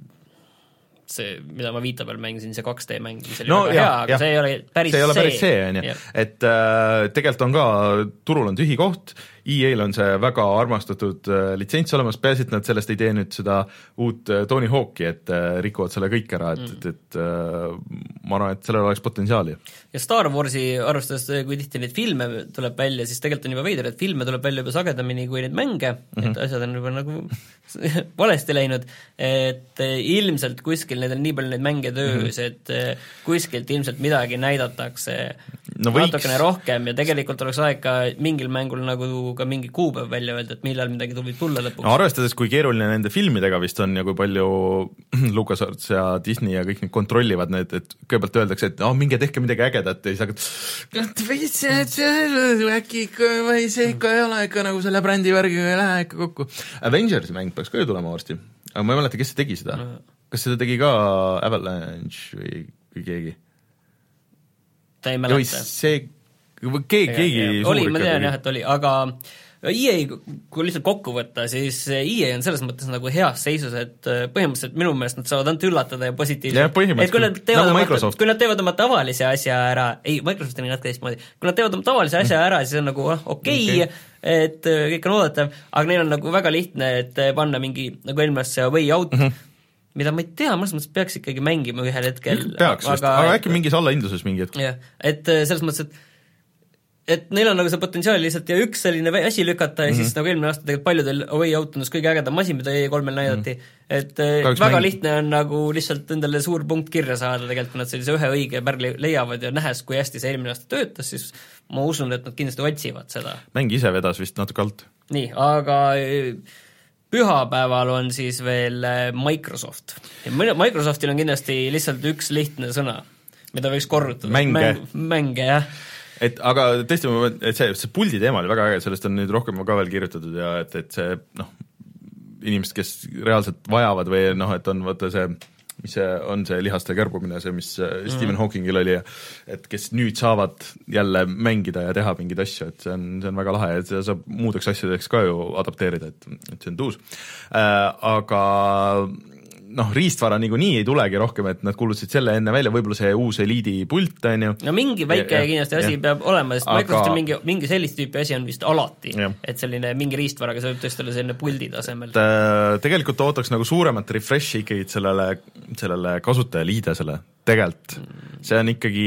see, mida ma Vita peal mängisin, see kaks D mäng, mis oli no, väga ja, hea, aga ja. see ei ole päris see. ei ole päris see, see on ju. Et äh, tegelikult on ka, turul on tühi koht, E A-l on see väga armastatud äh, litsents olemas, peaasi, et nad sellest ei tee nüüd seda uut äh, Tony Hawki, et äh, rikuvad selle kõik ära, et, mm. et, et äh, ma arvan, et sellel oleks potentsiaali. Ja Star Warsi arvestades, kui tihti neid filme tuleb välja, siis tegelikult on juba veider, et filme tuleb välja juba sagedamini kui neid mänge, mm-hmm. et asjad on juba nagu valesti läinud, et ilmselt kuskil neid on nii palju neid mänge töös, mm-hmm. et kuskilt ilmselt midagi näidatakse no natukene rohkem ja tegelikult oleks aeg ka mingil mängul nagu ka mingi kuupäev välja öelda, et millal midagi tuleb tulla lõpuks. No arvestades, kui keeruline nende filmidega vist on ja kui palju LucasArts ja Disney ja kõik need kontrollivad need, et kõigepealt öeldakse, et oh, minge tehke midagi ägedat ja siis hakkad äkki või see ikka ei ole ikka nagu selle brändi värgiga ei lähe ikka kokku. Avengersi mäng peaks ka ju tulema varsti, aga ma ei mäleta, kes see tegi seda. Kas seda tegi ka Avalanche või, või keegi? Ta ei mäleta. See keegi, keegi oli, ma tean jah, et oli, aga E A, kui lihtsalt kokku võtta, siis E A on selles mõttes nagu heas seisus, et põhimõtteliselt minu meelest nad saavad ainult üllatada ja positiivselt. Ja põhimõtteliselt, nagu Microsoft. Kui nad teevad oma tavalise asja ära, ei, Microsoft on nii natuke teistmoodi, kui nad teevad oma tavalise asja ära, siis on nagu okei okay, okay., et kõik on oodatav, aga neil on nagu väga lihtne, et panna mingi, nagu eelmest see Way Out, mm-hmm. mida ma ei tea, mõnes mõttes peaks ikkagi mängima ühel hetkel. Peaks, aga, aga äkki mingis allahindluses mingi hetk. jah, et selles mõttes, et et neil on nagu see potentsiaal lihtsalt ja üks selline asi lükata ja mm-hmm. siis nagu eelmine aasta tegelikult paljudel Way Out on kõige ägedam masin, mida E kolmel näidati, mm-hmm. et Kaks väga mäng... lihtne on nagu lihtsalt endale suur punkt kirja saada tegelikult, kui nad sellise ühe õige pärli leiavad ja nähes, kui hästi see eelmine aasta töötas, siis ma usun, et nad kindlasti otsivad seda. Mäng ise vedas vist natuke alt. Nii, aga pühapäeval on siis veel Microsoft. Ja Microsoftil on kindlasti lihtsalt üks lihtne sõna, mida võiks korrutada. Mänge. Mäng, mänge, jah. Et aga tõesti, et see, see puldi teema oli väga äge, sellest on nüüd rohkem ka veel kirjutatud ja et, et see, noh, inimesed, kes reaalselt vajavad või noh, et on vaata see, mis see on see lihaste kärbumine, see, mis mm-hmm. Stephen Hawkingil oli, et kes nüüd saavad jälle mängida ja teha mingeid asju, et see on, see on väga lahe, et see saab muudeks asjadeks ka ju adapteerida, et, et see on tuus. Äh, aga noh, riistvara niikuinii ei tulegi rohkem, et nad kuulutasid selle enne välja, võib-olla see uus Eliidi pult, on ju. No mingi väike ja, kindlasti asi ja. peab olema, sest aga... Microsoftil mingi, mingi sellist tüüpi asi on vist alati, ja. et selline mingi riistvaraga see võib tõesti olla selline puldi tasemel. Tegelikult ootaks nagu suuremat refreshi ikkagi sellele, sellele kasutajaliidesele, tegelikult. See on ikkagi,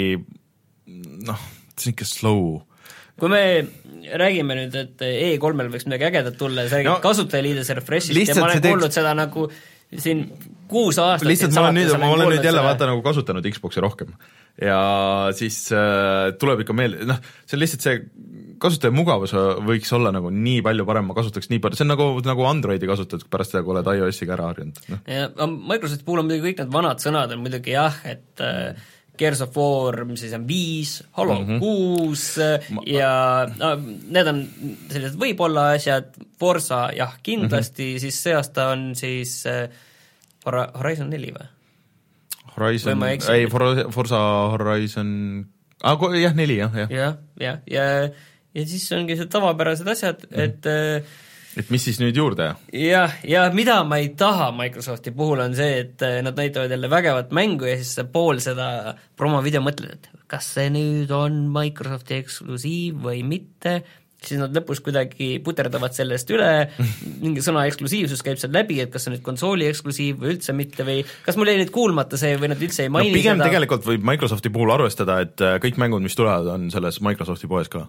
noh, see on ikka slow. Kui me räägime nüüd, et E kolmel võiks midagi ägedat tulla ja see no, kasutajaliidese refreshist ja ma olen kuulnud teeks... seda nagu siin kuus aastat lihtsalt ma olen nüüd, ma olen nüüd jälle seda... vaata nagu kasutanud Xboxi rohkem ja siis äh, tuleb ikka meelde, noh, see on lihtsalt see kasutaja mugavus võiks olla nagu nii palju parem, ma kasutaks nii palju, see on nagu, nagu Androidi kasutad pärast seda, kui oled iOS-iga ära harjunud no.. ja Microsofti puhul on muidugi kõik need vanad sõnad on muidugi jah, et äh, Gears of War, mis siis on viis, Halo mm-hmm. kuus ja no, need on sellised võib-olla asjad, Forza jah, kindlasti, mm-hmm. siis see aasta on siis äh, Horizon neli või? Horizon, ei, Forza Horizon ah, jah, neli, jah, jah. jah, jah, ja, ja siis ongi see tavapärased asjad, mm. et et mis siis nüüd juurde? jah, ja mida ma ei taha Microsofti puhul on see, et nad näitavad jälle vägevat mängu ja siis pool seda promovideo mõtled, et kas see nüüd on Microsofti eksklusiiv või mitte, siis nad lõpus kuidagi puterdavad sellest üle, mingi sõna eksklusiivsus käib seal läbi, et kas see nüüd konsooli eksklusiiv või üldse mitte või kas mul jäi nüüd kuulmata see või nad üldse ei maini no, pigem seda? Tegelikult võib Microsofti puhul arvestada, et kõik mängud, mis tulevad, on selles Microsofti poes ka.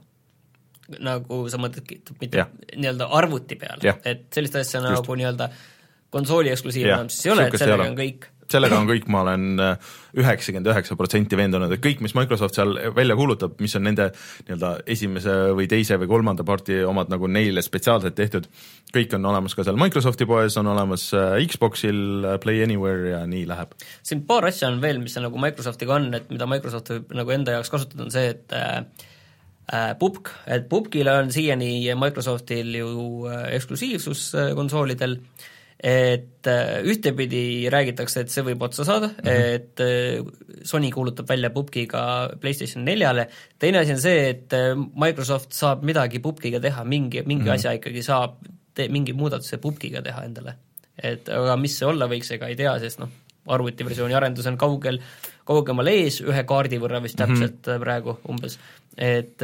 Nagu sa mõtled, mitte nii-öelda arvuti peal, et sellist asja Just. nagu nii-öelda konsooli eksklusiiv enam siis ei ole, et sellega on kõik sellega on kõik, ma olen üheksakümmend üheksa protsenti veendunud, et kõik, mis Microsoft seal välja kuulutab, mis on nende nii-öelda esimese või teise või kolmanda parti omad nagu neile spetsiaalselt tehtud, kõik on olemas ka seal Microsofti poes, on olemas Xboxil, Play Anywhere ja nii läheb. Siin paar asja on veel, mis on nagu Microsoftiga on, et mida Microsoft võib nagu enda jaoks kasutada, on see, et äh, pubg, et pubgil on siiani Microsoftil ju eksklusiivsus konsoolidel, et ühtepidi räägitakse, et see võib otsa saada, mm-hmm. et Sony kuulutab välja pubgiga PlayStation neljale, teine asi on see, et Microsoft saab midagi pubgiga teha, mingi, mingi mm-hmm. asja ikkagi saab te, mingi muudatuse pubgiga teha endale. Et aga mis see olla võiks, ega ei tea, sest noh, arvutiversiooni arendus on kaugel, kaugemal ees, ühe kaardi võrra vist täpselt mm-hmm. praegu umbes, et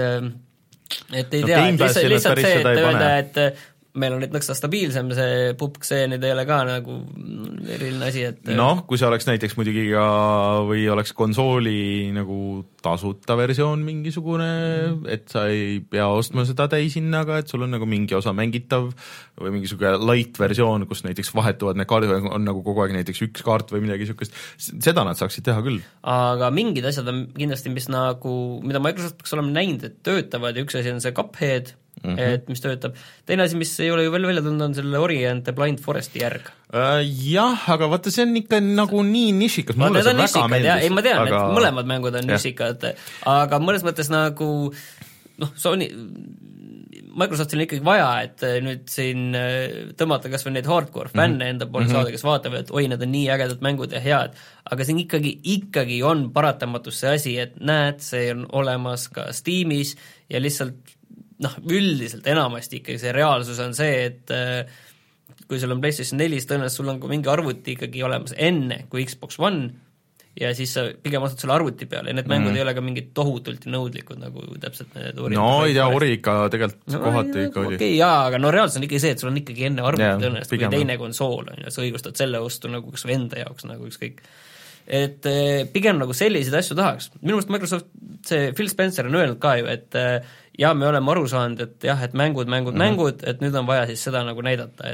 et ei no, tea, et lihtsalt, lihtsalt see, et öelda, et meil on nüüd nõksa stabiilsem see pubg, see nüüd ei ole ka nagu eriline asi, et noh, kui see oleks näiteks muidugi ka või oleks konsooli nagu tasuta versioon mingisugune, et sa ei pea ostma seda täishinnaga, et sul on nagu mingi osa mängitav või mingisugune light versioon, kus näiteks vahetuvad need kaardid, on nagu kogu aeg näiteks üks kaart või midagi niisugust, seda nad saaksid teha küll. Aga mingid asjad on kindlasti, mis nagu, mida Microsoft peaks olema näinud, et töötavad ja üks asi on see Cuphead, Mm-hmm. et mis töötab. Teine asi, mis ei ole ju veel välja tulnud, on selle Ori and the Blind Foresti järg. Uh, jah, aga vaata, see on ikka nagu nii nišikas, mulle see väga nišikad, meeldis. Ei, ma tean, aga et mõlemad mängud on nišikad, aga mõnes mõttes nagu noh, Sony Microsoftil on ikkagi vaja, et nüüd siin tõmmata kas või neid hardcore fänne mm-hmm. enda poole mm-hmm. saada, kes vaatavad, et oi, need on nii ägedad mängud ja head, aga siin ikkagi, ikkagi on paratamatus see asi, et näed, see on olemas ka Steamis ja lihtsalt noh, üldiselt enamasti ikkagi see reaalsus on see, et kui sul on PlayStation neli, siis tõenäoliselt sul on ka mingi arvuti ikkagi olemas enne kui Xbox One ja siis sa pigem ostad selle arvuti peale ja need mängud mm. ei ole ka mingid tohutult nõudlikud nagu täpselt need Ori. No ei tea, Ori ikka tegelikult no, kohati ikka oli. Okei, okay, jaa, aga no reaalsus on ikkagi see, et sul on ikkagi enne arvuti yeah, tõenäoliselt või teine konsool on ja sa õigustad selle ostu nagu kas või enda jaoks nagu ükskõik. Et pigem nagu selliseid asju tahaks. Minu meelest Microsoft, see Phil Spencer on öelnud ka ju, et ja me oleme aru saanud, et jah, et mängud, mängud, mm-hmm. mängud, et nüüd on vaja siis seda nagu näidata,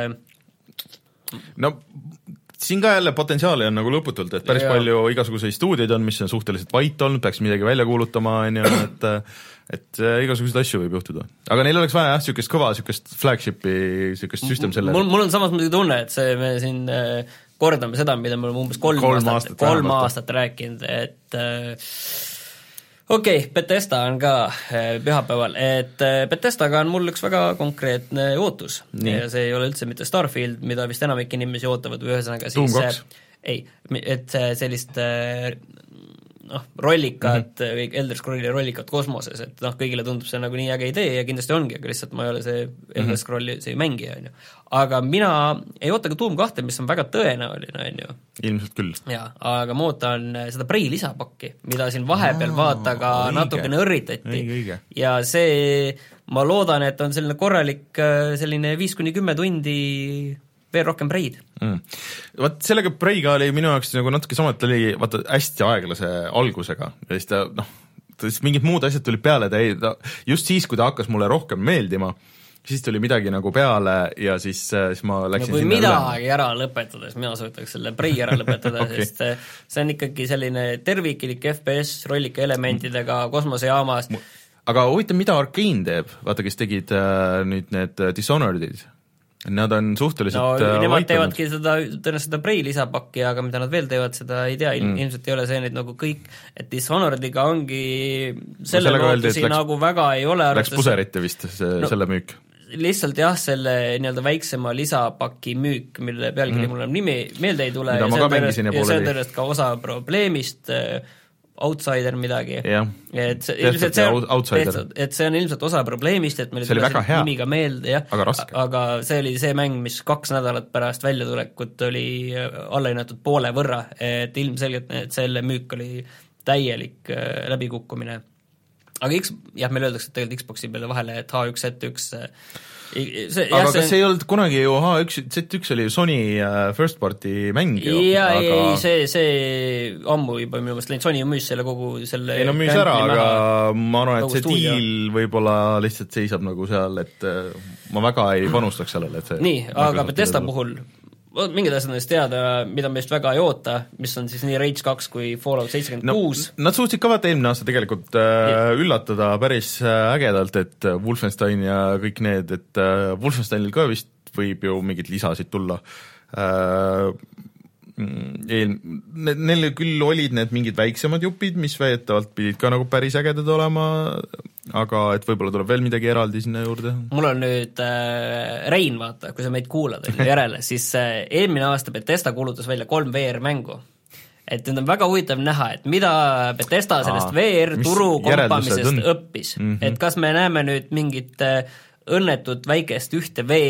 et no siin ka jälle potentsiaali on nagu lõputult, et päris ja. palju igasuguseid stuudioid on, mis on suhteliselt vait olnud, peaks midagi välja kuulutama, on ju, et et igasuguseid asju võib juhtuda. Aga neil oleks vaja jah, niisugust kõva, niisugust flagshipi, niisugust süstem selle. Mul, mul on samas muidugi tunne, et see me siin kordame seda, mida me oleme umbes kolm, kolm aastat, aastat, kolm aastat rääkinud, et äh, okei okay,, Bethesda on ka äh, pühapäeval, et äh, Bethesdaga on mul üks väga konkreetne ootus. Ja see ei ole üldse mitte Starfield, mida vist enamik inimesi ootavad või ühesõnaga siis äh, ei, et äh, sellist äh, noh, rollikat mm -hmm. või Elder Scrolli rollikat kosmoses, et noh, kõigile tundub see nagu nii äge idee ja kindlasti ongi, aga lihtsalt ma ei ole see Elder mm -hmm. Scrolli see mängija, on ju. Aga mina ei oota ka Doom kahte, mis on väga tõenäoline, on ju. Ilmselt küll. Jaa, aga ma ootan seda Prei lisapakki, mida siin vahepeal Aa, vaata ka õige. natukene õrritati. Ja see, ma loodan, et on selline korralik selline viis kuni kümme tundi veel rohkem Preid mm.. Vaat sellega Preiga oli minu jaoks nagu natuke sama, et oli vaata hästi aeglase algusega ja siis ta noh, siis mingid muud asjad tulid peale, ta ei, ta, just siis, kui ta hakkas mulle rohkem meeldima, siis tuli midagi nagu peale ja siis, siis ma läksin no, kui midagi üle. Ära lõpetada, siis mina soovitaks selle Prei ära lõpetada okay. Sest see on ikkagi selline terviklik F P S rollika elementidega kosmosejaamas. Aga huvitav, mida Arkane teeb? Vaata, kes tegid äh, nüüd need Dishonoredid. Nad on suhteliselt no, nemad teevadki seda, tõenäoliselt seda Prei lisapakki, aga mida nad veel teevad, seda ei tea, mm. ilmselt ei ole see nüüd nagu kõik, et Dishonorediga ongi selle no, lootusi läks, nagu väga ei ole läks puserite vist see, no, selle müük lihtsalt jah, selle nii-öelda väiksema lisapaki müük, mille pealkiri mm. mulle nimi meelde ei tule mida ja ma ka mängisin ja pooleli ja see on tõenäoliselt ka osa probleemist, Outsider midagi. et see, ilmselt see on, et, et see on ilmselt osa probleemist, et meil see oli väga hea, nimiga meelde, jah, aga raske. Aga see oli see mäng, mis kaks nädalat pärast väljatulekut oli allahinnatud poole võrra, et ilmselgelt et selle müük oli täielik läbikukkumine. Aga X, jah, meil öeldakse, et tegelikult Xboxi peale vahele, et H üks Z üks see, aga jah, kas see ei olnud kunagi ju H üks Z üks oli Sony first party mäng ju? Jaa, aga... ei, see, see ammu juba minu meelest läinud, Sony müüs selle kogu selle ei no müüs ära, aga ma arvan, et see stuudio. Deal võib-olla lihtsalt seisab nagu seal, et ma väga ei panustaks sellele, et see nii, aga Bethesda puhul mingid asjad neist teada, mida me just väga ei oota, mis on siis nii Rage kaks kui Fallout seitsekümmend kuus. No, nad suutsid ka vaata eelmine aasta tegelikult äh, üllatada päris äh, ägedalt, et Wolfenstein ja kõik need, et äh, Wolfensteinil ka vist võib ju mingid lisasid tulla äh,. Eel, ne, neil küll olid need mingid väiksemad jupid, mis väidetavalt pidid ka nagu päris ägedad olema, aga et võib-olla tuleb veel midagi eraldi sinna juurde. Mul on nüüd äh, Rein, vaata, kui sa meid kuulad järele, siis äh, eelmine aasta Bethesda kuulutas välja kolm V R-mängu. Et nüüd on väga huvitav näha, et mida Bethesda sellest Aa, V R-turu kompamisest õppis. Mm-hmm. Et kas me näeme nüüd mingit äh, õnnetut väikest ühte V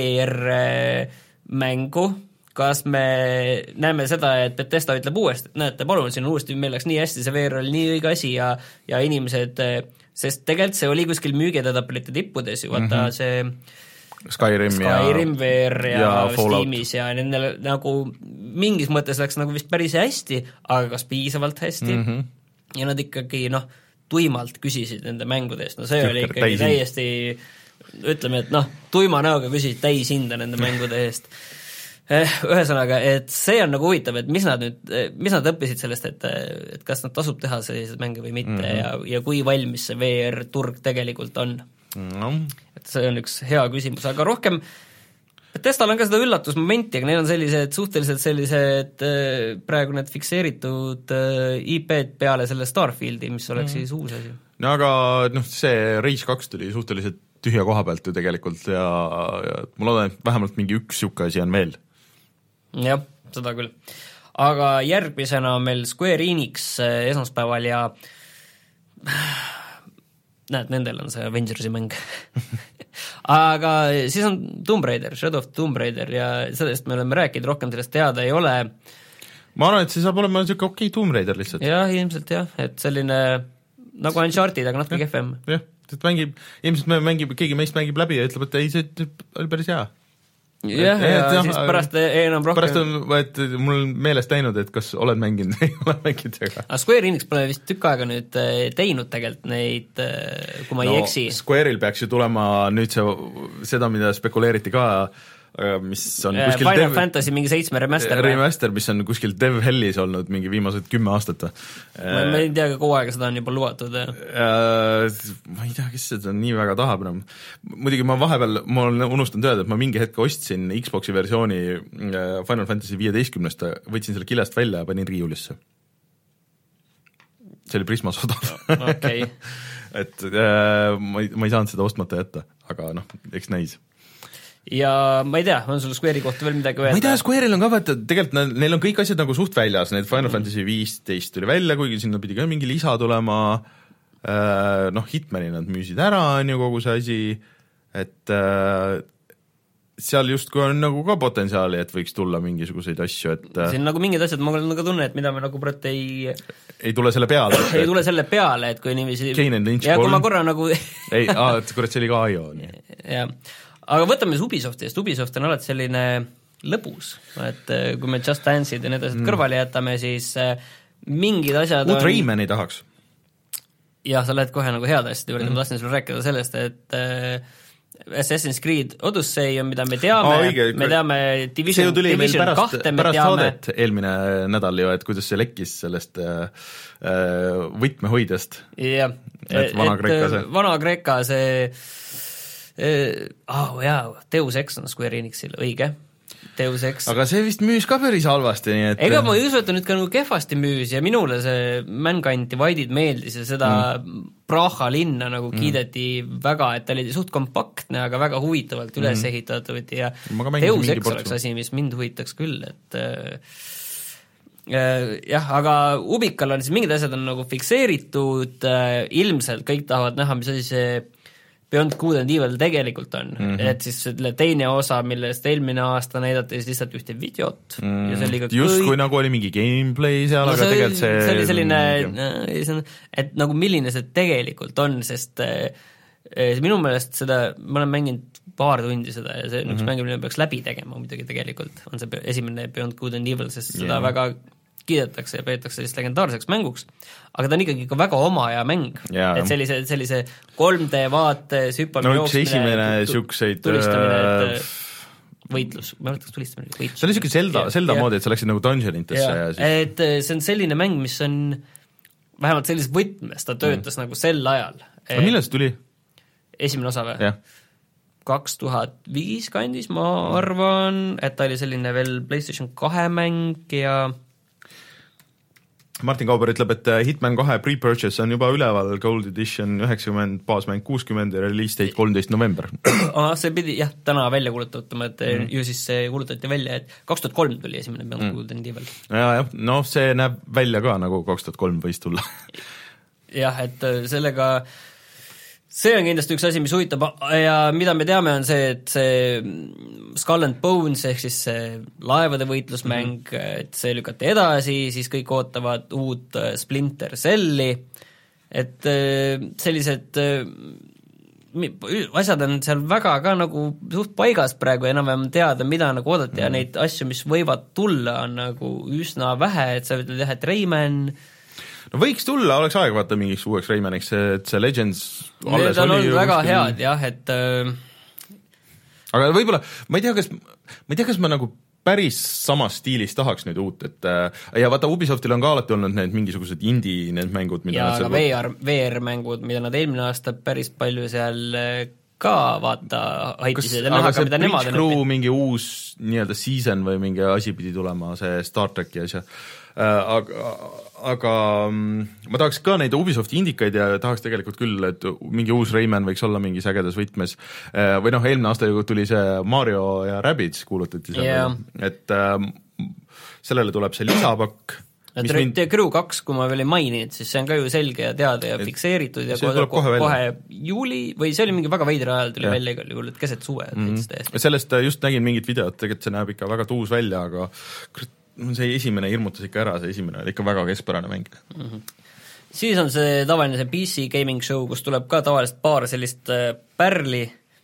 R-mängu, kas me näeme seda, et Bethesda ütleb uuesti, et näete, palun, siin uuesti meil läks nii hästi, see V R oli nii õige asi ja, ja inimesed, sest tegelikult see oli kuskil müügiedetapelite tippudes ju, vaata mm-hmm. see Skyrim, Skyrim ja, V R ja, ja Steamis ja nendel nagu mingis mõttes läks nagu vist päris hästi, aga kas piisavalt hästi mm-hmm. ja nad ikkagi noh, tuimalt küsisid nende mängude eest, no see Tühker, oli ikkagi täis täiesti, ütleme, et noh, tuima näoga küsisid täishinda nende mängude eest. Ühesõnaga, et see on nagu huvitav, et mis nad nüüd, mis nad õppisid sellest, et, et kas nad tasub teha selliseid mänge või mitte mm-hmm. ja, ja kui valmis see V R-turg tegelikult on no.. Et see on üks hea küsimus, aga rohkem Bethesdal on ka seda üllatusmomenti, aga neil on sellised suhteliselt sellised praegu need fikseeritud I P-d peale selle Starfieldi, mis oleks mm-hmm. siis uus asi. No aga noh, see Rage kaks tuli suhteliselt tühja koha pealt ju tegelikult ja, ja ma loodan, et vähemalt mingi üks siuke asi on veel. Jah, seda küll. Aga järgmisena on meil Square Enix esmaspäeval ja näed, nendel on see Avengersi mäng. Aga siis on Tomb Raider, Shadow of Tomb Raider ja sellest me oleme rääkinud, rohkem sellest teada ei ole. Ma arvan, et see saab olema niisugune okei Tomb Raider lihtsalt. Jah, ilmselt jah, et selline nagu Uncharted, aga natuke kehvem. Jah, et mängib, ilmselt me mängib, keegi meist mängib läbi ja ütleb, et ei, see oli päris hea. jah, ja, ja siis pärast enam rohkem pärast on, et mul on meelest läinud, et kas oled mänginud või ei ole mänginud aga aga Square Enix pole vist tükk aega nüüd teinud tegelikult neid, kui ma no, ei eksi Square'il peaks ju tulema nüüd see, seda, mida spekuleeriti ka, mis on kuskil Final dev... Fantasy mingi seitsme remaster remaster, mis on kuskil Dev Hellis olnud mingi viimased kümme aastat ma, ma ei tea, kui aega seda on juba lubatud ja. ma ei tea, kes seda nii väga tahab enam. Muidugi ma vahepeal, ma olen unustanud öelda, et ma mingi hetk ostsin Xboxi versiooni Final Fantasy viieteistkümnest, võtsin selle kilest välja ja panin riiulisse. See oli Prismas odav. Okay. et äh, ma, ei, ma ei saanud seda ostmata jätta, aga noh, eks näis. Ja ma ei tea, on sul Square'i kohta veel midagi öelda? Ma ei tea, Square'il on ka vaata, tegelikult neil on kõik asjad nagu suht väljas, need Final Fantasy viisteist tuli välja, kuigi sinna pidi ka mingi lisa tulema, noh, Hitmani nad müüsid ära, on ju kogu see asi, et äh, seal justkui on nagu ka potentsiaali, et võiks tulla mingisuguseid asju, et siin nagu mingid asjad, ma olen nagu tunne, et mida me nagu praegu ei ei tule selle peale ei tule selle peale, et kui inimesi ja kui ma korra nagu ei, aa, et kurat, see oli ka I O jah, aga võtame siis Ubisoftist, Ubisoft on alati selline lõbus, et kui me Just Dance'id ja need asjad mm. kõrvale jätame, siis mingid asjad uut on... Rayman ei tahaks. Jah, sa lähed kohe nagu head asjad juurde mm., ma tahtsin sulle rääkida sellest, et Assassin's Creed Odyssey on, mida me teame, oh, õige, me teame Division, Division pärast, kahte, me pärast teame saadet eelmine nädal ju, et kuidas see lekkis sellest äh, võtmehoidjast. Jah, et Vana-Kreeka see, Vana-Kreeka see oh, jaa, Deus Ex on Square Enixil, õige Deus Ex. Aga see vist müüs ka päris halvasti, nii et ega ma ei usu, et ta nüüd ka nagu kehvasti müüs ja minule see Mankind Divided meeldis ja seda mm. Praha linna nagu mm. kiideti väga, et ta oli suht kompaktne, aga väga huvitavalt mm. üles ehitatud ja Deus Ex oleks asi, mis mind huvitaks küll, et jah, aga Ubical on siis mingid asjad on nagu fikseeritud, ilmselt kõik tahavad näha, mis asi see Beyond Good and Evil tegelikult on, mm -hmm. et siis selle teine osa, millest eelmine aasta näidati siis lihtsalt ühte videot mm -hmm. ja see oli ka just kui nagu oli mingi gameplay seal no,, aga see, tegelikult see see oli selline, et nagu milline see tegelikult on, sest minu meelest seda, ma olen mänginud paar tundi seda ja see on mm -hmm. üks mäng, mille peaks läbi tegema muidugi tegelikult, on see esimene Beyond Good and Evil, sest seda yeah. väga kiidetakse ja peetakse sellist legendaarseks mänguks, aga ta on ikkagi ka väga oma ja mäng, et sellise, sellise kolm D vaates hüppamine, no üks esimene siukseid tulistamine, et võitlus, ma mõtleks tulistamine, võitlus. see oli siuke Zelda, Zelda moodi, et sa läksid nagu dungeonitesse ja, ja siis et see on selline mäng, mis on vähemalt sellises võtmes, ta töötas mm. nagu sel ajal. aga millal see tuli? Esimene osa või? kaks tuhat viis kandis, ma arvan, et ta oli selline veel PlayStation kahe mäng ja Martin Kauber ütleb, et Hitman kahe pre-purchase on juba üleval, Gold Edition üheksakümmend, baasmäng kuuskümmend ja release date kolmteist november. ah, see pidi jah, täna välja kuulutatama, et mm. ju siis see kuulutati välja, et kaks tuhat kolm tuli esimene Beyond Good and Evil. ja, jah, noh, see näeb välja ka nagu kaks tuhat kolm võis tulla. jah, et sellega see on kindlasti üks asi, mis huvitab ja mida me teame, on see, et see Skull and Bones ehk siis see laevade võitlusmäng mm, -hmm. et see lükati edasi, siis kõik ootavad uut Splinter Celli, et sellised asjad on seal väga ka nagu suht paigas praegu ja enam-vähem teada, mida nagu oodata mm. ja neid asju, mis võivad tulla, on nagu üsna vähe, et sa ütled jah, et Rayman no võiks tulla, oleks aeg vaata mingiks uueks Raymaniks, et see Legends alles Need on oli väga kuskil... head jah, et äh... aga võib-olla, ma ei tea, kas ma ei tea, kas ma nagu päris samas stiilis tahaks nüüd uut, et ja vaata, Ubisoftil on ka alati olnud need mingisugused indie need mängud, mida ja aga V R, V R-mängud, mida nad eelmine aasta päris palju seal ka vaata haitisid ja näha ka, mida nemad on õppinud. Mingi uus nii-öelda season või mingi asi pidi tulema, see Star Treki asja, aga, aga ma tahaks ka neid Ubisofti indikaid ja tahaks tegelikult küll, et mingi uus Rayman võiks olla mingis ägedas võtmes või noh, eelmine aasta tuli see Mario ja Rabbids kuulutati seal yeah., et sellele tuleb see lisapakk. et mind... Crew kaks, kui ma veel ei maininud, siis see on ka ju selge ja teada ja et fikseeritud ja kohe, kohe, kohe juuli või see oli mingi väga veidra ajal tuli ja. välja igal juhul, et keset suve mm. -hmm. sellest just nägin mingit videot, tegelikult see näeb ikka väga tuus välja, aga see esimene hirmutas ikka ära, see esimene oli ikka väga keskpärane mäng mm. -hmm. Siis on see tavaline see P C gaming show, kus tuleb ka tavaliselt paar sellist pärli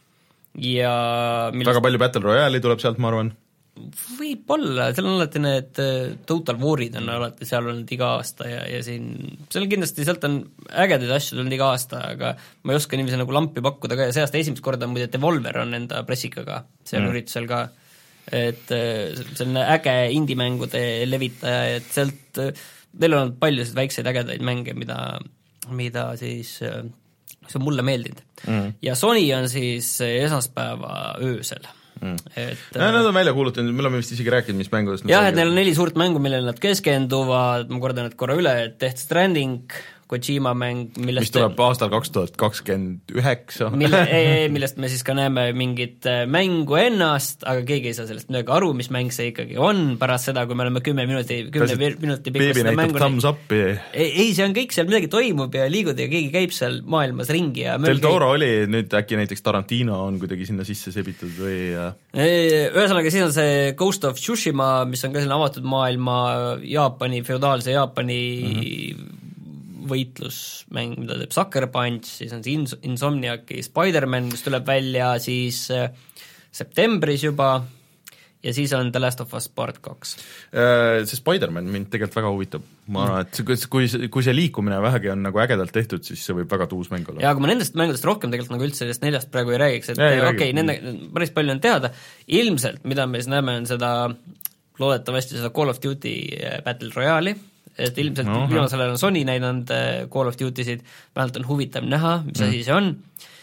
ja millest... väga palju Battle Royale'i tuleb sealt, ma arvan. Võib-olla, seal on alati need Total War'id on alati seal olnud iga aasta ja, ja siin, seal kindlasti, sealt on ägedaid asju tulnud iga aasta, aga ma ei oska niiviisi nagu lampi pakkuda ka ja see aasta esimest korda muide Devolver on enda pressikaga seal mm. üritusel ka, et selline äge indie-mängude levitaja, et sealt neil on olnud paljusid väikseid ägedaid mänge, mida, mida siis, see on mulle meeldinud mm. ja Sony on siis esmaspäeva öösel Mm. Et, ja, nad on välja kuulutanud, me oleme vist isegi rääkinud, mis mängudest jah, et neil on neli suurt mängu, millele nad keskenduvad, ma kordan need korra üle, et Death Stranding, Kojima mäng, millest mis tuleb aastal kaks tuhat kakskümmend üheksa mille, millest me siis ka näeme mingit mängu ennast, aga keegi ei saa sellest midagi aru, mis mäng see ikkagi on pärast seda, kui me oleme kümme minuti, kümne minuti pikka seda mängu ei, ei, see on kõik, seal midagi toimub ja liigud ja keegi käib seal maailmas ringi ja Del Toro käib... oli, nüüd äkki näiteks Tarantino on kuidagi sinna sisse sebitud või ühesõnaga siis on see Ghost of Tsushima, mis on ka selline avatud maailma Jaapani, feodaalse Jaapani mm-hmm. võitlusmäng, mida teeb Sucker Punch, siis on see Ins- Insomniaci Spider-Man, mis tuleb välja siis äh, septembris juba ja siis on The Last of Us Part kaks. See Spider-Man mind tegelikult väga huvitab, ma arvan, et see, kui, kui see liikumine vähegi on nagu ägedalt tehtud, siis see võib väga tuus mäng olla. ja aga ma nendest mängudest rohkem tegelikult nagu üldse sellest neljast praegu ei räägiks, et okei, okay, nende päris palju on teada, ilmselt, mida me siis näeme, on seda loodetavasti seda Call of Duty Battle Royale'i, et ilmselt no, viimasel ajal on Sony näidanud Call of Duty'sid, vähemalt on huvitav näha, mis mm. asi see on,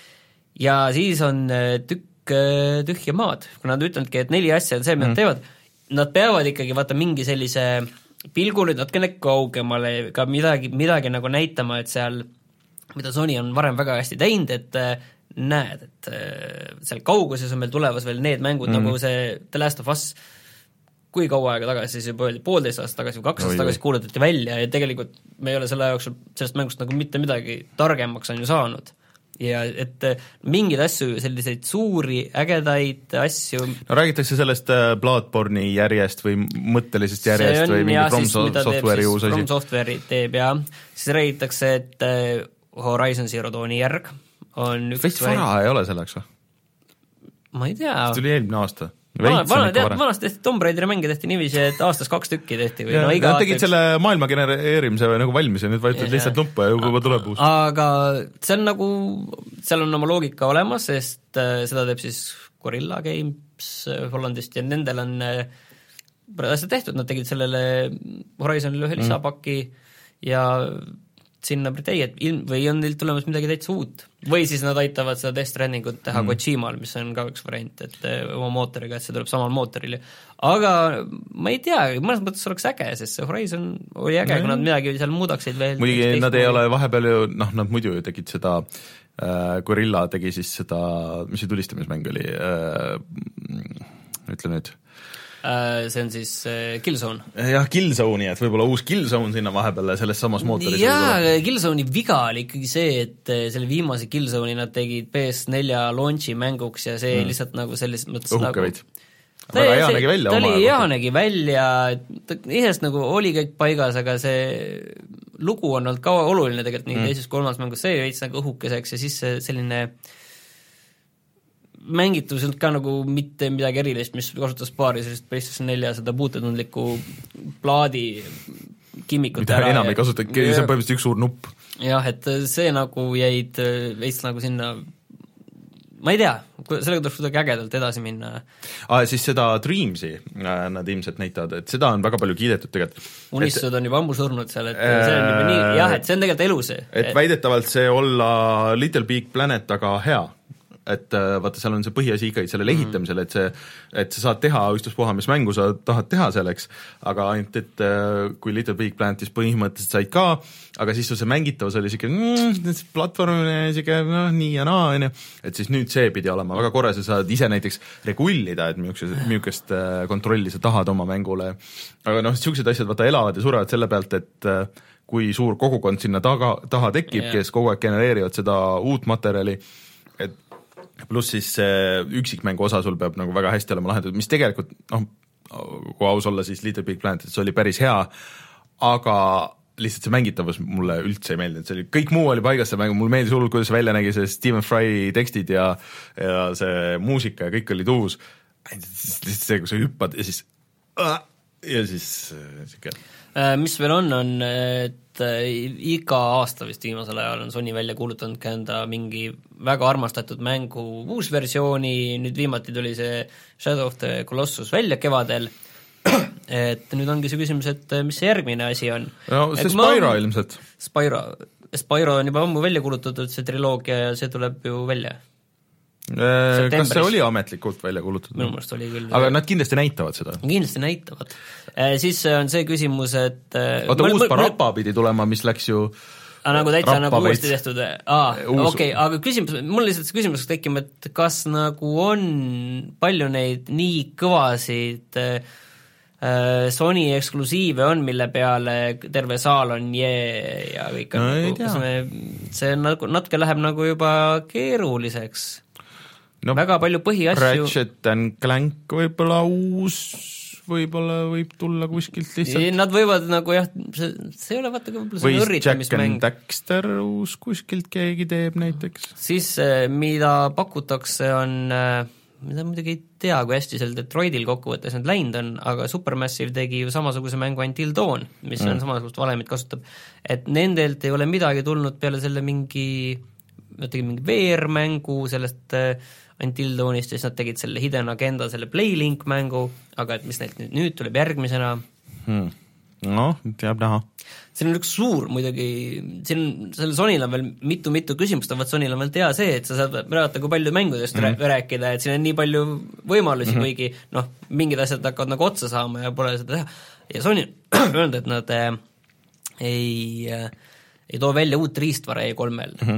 ja siis on tükk tühja maad, kui nad ütlenudki, et neli asja on see, mida mm. nad teevad, nad peavad ikkagi vaata mingi sellise pilgu nüüd natukene kaugemale, ka midagi, midagi nagu näitama, et seal, mida Sony on varem väga hästi teinud, et näed, et seal kauguses on meil tulevas veel need mängud mm. nagu see The Last of Us, kui kaua aega tagasi, siis juba öeldi poolteist aastat tagasi või kaks aastat tagasi kuulutati välja ja tegelikult me ei ole selle jooksul sellest mängust nagu mitte midagi targemaks on ju saanud. Ja et mingeid asju, selliseid suuri, ägedaid asju no räägitakse sellest Bloodborne'i järjest või mõttelisest järjest on, või mingi From Software'i uus asi. From Software'i teeb ja siis räägitakse, et Horizon Zero Dawni järg on üks veits vara ei ole selleks või? Ma ei tea. See tuli eelmine aasta. Vana, vana, tead, vanast tehti Tomb Raideri mänge tehti niiviisi, et aastas kaks tükki tehti või ja, no iga tegid üks... selle maailma genereerimise või nagu valmis ja nüüd vajutad ja, lihtsalt nuppu ja juba tuleb uus. Aga see on nagu, seal on oma loogika olemas, sest äh, seda teeb siis Guerrilla Games äh, Hollandist ja nendel on äh, asjad tehtud, nad tegid sellele Horizonile ühe lisapaki mm. ja sinna ei, et ilm, või on neil tulemas midagi täitsa uut. Või siis nad aitavad seda Death Strandingut teha mm. Kojimal, mis on ka üks variant, et oma mootoriga, et see tuleb samal mootoril. Aga ma ei tea, mõnes mõttes oleks äge, sest see Horizon oli äge, mm. kui nad midagi seal muudaksid veel. Muidugi nad ei ole vahepeal ju, noh, nad muidu ju tegid seda, äh, Guerrilla tegi siis seda, mis see tulistamismäng oli, äh, ütle nüüd. See on siis Killzone. Jah, Killzone'i, et võib-olla uus Killzone sinna vahepeal selles samas mootoris. Jaa, Killzone'i viga oli ikkagi see, et selle viimase Killzone'i nad tegid P S four launchi mänguks ja see mm. lihtsalt nagu selles mõttes õhuke nagu... veid. Väga hea nägi välja. Ta oli hea nägi välja, ihest nagu oli kõik paigas, aga see lugu on olnud kaua oluline tegelikult nii mm. teises kolmas mängus, see veits nagu õhukeseks ja siis see selline mängitus ka nagu mitte midagi erilist, mis kasutas paari sellist PlayStation four seda puutetundlikku plaadi kimmikut mida ära. Enam ei kasuta, see on põhimõtteliselt üks suur nupp. Jah, et see nagu jäid veits nagu sinna, ma ei tea, sellega tuleks kuidagi ägedalt edasi minna. Ah, siis seda Dreamsi nad ilmselt näitavad, et seda on väga palju kiidetud tegelikult. Unistused on juba ammu surnud seal, et äh, see on juba nii, jah, et see on tegelikult elu see. Et, et väidetavalt see olla Little Big Planet, aga hea. Et vaata, seal on see põhiasi ikkagi sellele ehitamisel, et see, et sa saad teha üstuspuha, mis mängu sa tahad teha selleks, aga ainult, et kui Little Big Planetis põhimõtteliselt said ka, aga siis see mängitavus oli siuke mm, platvormine, siuke no, nii ja naa, onju, et siis nüüd see pidi olema väga korras ja saad ise näiteks regullida, et millisest kontrolli sa tahad oma mängule, aga noh, siuksed asjad vaata elavad ja surevad selle pealt, et kui suur kogukond sinna taga, taha tekib, yeah. kes kogu aeg genereerivad seda uut materjali, et pluss siis üksikmängu osa sul peab nagu väga hästi olema lahendatud, mis tegelikult, noh, kui aus olla, siis Little Big Planet, see oli päris hea, aga lihtsalt see mängitavus mulle üldse ei meeldinud, see oli, kõik muu oli paigas, see mäng, mulle meeldis hullult, kuidas välja nägi see Stephen Fry tekstid ja, ja see muusika ja kõik oli tuus, lihtsalt see, kui sa hüppad ja siis ja siis siuke. Mis veel on, on, et iga aasta vist viimasel ajal on Sony välja kuulutanud ka enda mingi väga armastatud mängu uus versiooni, nüüd viimati tuli see Shadow of the Colossus välja kevadel, et nüüd ongi see küsimus, et mis see järgmine asi on. No see et Spyro ma... ilmselt. Spyro, Spyro on juba ammu välja kuulutatud, see triloogia ja see tuleb ju välja. Septemberis. Kas see oli ametlikult välja kuulutatud? Minu mõelest oli küll. Aga nad kindlasti näitavad seda? Kindlasti näitavad. Siis on see küsimus, et oota, uus Parappa pidi tulema, mis läks ju ah, nagu täitsa nagu uuesti tehtud ah, okei, okay, aga küsimus, mul lihtsalt see küsimus tekkima, et kas nagu on palju neid nii kõvasid äh, Sony eksklusiive on, mille peale terve saal on jee ja kõik on no, nagu, me, see nagu, natuke läheb nagu juba keeruliseks. No, väga palju põhiasju. Ratchet and Clank võib-olla uus, võib-olla võib tulla kuskilt lihtsalt. Nad võivad nagu jah, see, see ei ole vaata võib-olla see õrritamismäng. Või Jack and Daxter uus kuskilt keegi teeb näiteks. Siis mida pakutakse on, mida muidugi ei tea, kui hästi seal Detroitil kokkuvõttes nüüd läinud on, aga Supermassive tegi ju samasuguse mängu Until Dawn, mis mm. on samasugust valemit kasutab, et nendelt ei ole midagi tulnud peale selle mingi, nad tegid mingi V R-mängu sellest Until Dawnist ja siis nad tegid selle Hidden Agenda, selle Playlink mängu, aga et mis neilt nüüd, nüüd tuleb järgmisena hmm. No, teab näha. Siin on üks suur muidugi, siin selle Sonyl on veel mitu-mitu küsimust, aga Sonyl on veel tea see, et sa saad vaadata, kui palju mängudest mm -hmm. rääkida, et siin on nii palju võimalusi mm, -hmm. kuigi noh, mingid asjad hakkavad nagu otsa saama ja pole seda teha. Ja Sony on öelnud, et nad äh, ei, äh, ei too välja uut riistvara E kolmel mm. -hmm.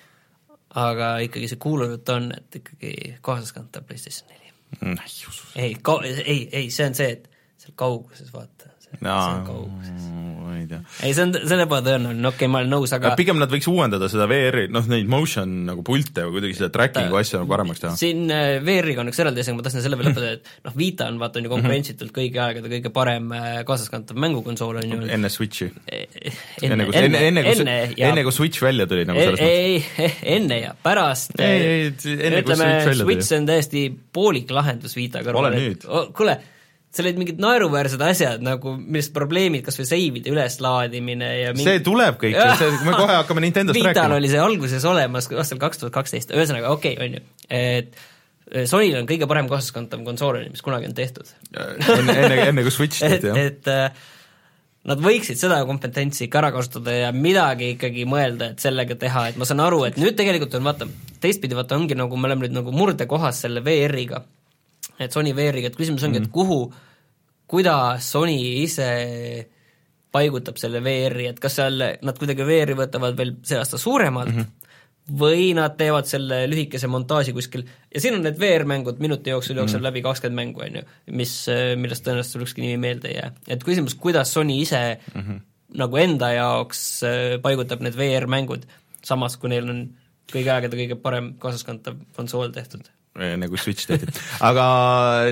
aga ikkagi see kuulujutt on, et ikkagi kaasaskantav PlayStation four. Mm, ei, ka, ei, ei, see on see, et seal kauguses, vaata. No, ma ei tea. Ei, see on, see on ebatõenäoline, okei okay,, ma olen nõus, aga pigem nad võiks uuendada seda V R-i, noh, neid motion nagu pilte või kuidagi seda trackingu asja nagu paremaks teha. Siin V R-iga on üks eraldi asja, ma tahtsin selle veel lõpetada, et noh, Vita on, vaata, on ju konkurentsitult kõigi aegade kõige parem kaasaskantav mängukonsool on ju enne Switchi. Enne, enne, enne, enne, enne, ja... enne kui Switch välja tuli nagu selles ei, ei, enne ja pärast ei, ei, enne kui Switch välja tuli. Switch on täiesti poolik lahendus Vita kõrval. Ole nüüd. Kuule, see olid mingid naeruväärsed asjad, nagu millest probleemid, kas või seivide üleslaadimine ja mingi... see tuleb kõik, see, kui me kohe hakkame Nintendost Vital rääkima. Vital oli see alguses olemas aastal kaks tuhat kaksteist, ühesõnaga okei okay,, on ju, et Sonyl on kõige parem kaasaskantav konsool, mis kunagi on tehtud. enne, enne, enne kui Switch tehti, jah. Et, et nad võiksid seda kompetentsi ikka ära kasutada ja midagi ikkagi mõelda, et sellega teha, et ma saan aru, et nüüd tegelikult on, vaata, teistpidi vaata ongi nagu, me oleme nüüd nagu murdekohas selle V R-iga, et Sony V R-iga, et küsimus ongi, mm. et kuhu, kuidas Sony ise paigutab selle V R-i, et kas seal nad kuidagi V R-i võtavad veel see aasta suuremalt mm -hmm. või nad teevad selle lühikese montaaži kuskil, ja siin on need V R-mängud minuti jooksul jookseb mm -hmm. läbi kakskümmend mängu, on ju, mis, millest tõenäoliselt ükski nimi meelde ei jää. Et küsimus, kuidas Sony ise mm -hmm. nagu enda jaoks paigutab need V R-mängud, samas kui neil on kõige aegade kõige parem kaasaskantav konsool tehtud. Nagu Switch tehti. Aga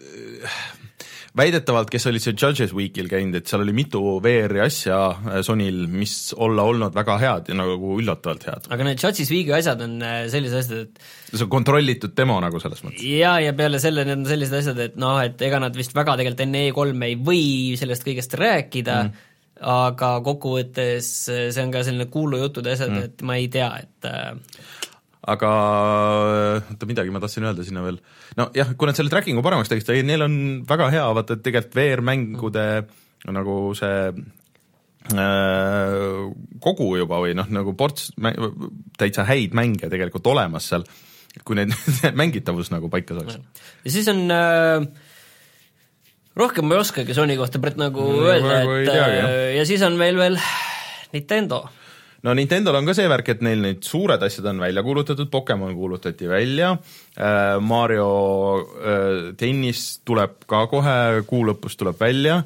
väidetavalt, kes olid see Judges Weekil käinud, et seal oli mitu V R-i asja Sonyl, mis olla olnud väga head ja nagu üllatavalt head. Aga need Judges Weeki asjad on sellised asjad, et see on kontrollitud demo nagu selles mõttes. Ja, ja peale selle need on sellised asjad, et noh, et ega nad vist väga tegelikult enne E kolm ei või sellest kõigest rääkida, mm. aga kokkuvõttes see on ka selline kuulujutude asjad mm., et ma ei tea, et aga oota, midagi ma tahtsin öelda sinna veel. No jah, kui nad selle trackingu paremaks tegid, neil on väga hea, vaata, et tegelikult V R-mängude nagu see äh, kogu juba või noh, nagu ports täitsa häid mänge tegelikult olemas seal, kui need mängitavus nagu paika saaks. Ja siis on äh, rohkem ma ei oskagi Sony kohta praegu nagu no, öelda, et teagi, ja siis on meil veel Nintendo. No Nintendol on ka see värk, et neil neid suured asjad on välja kuulutatud, Pokemon kuulutati välja, Mario tennis tuleb ka kohe, kuu lõpus tuleb välja,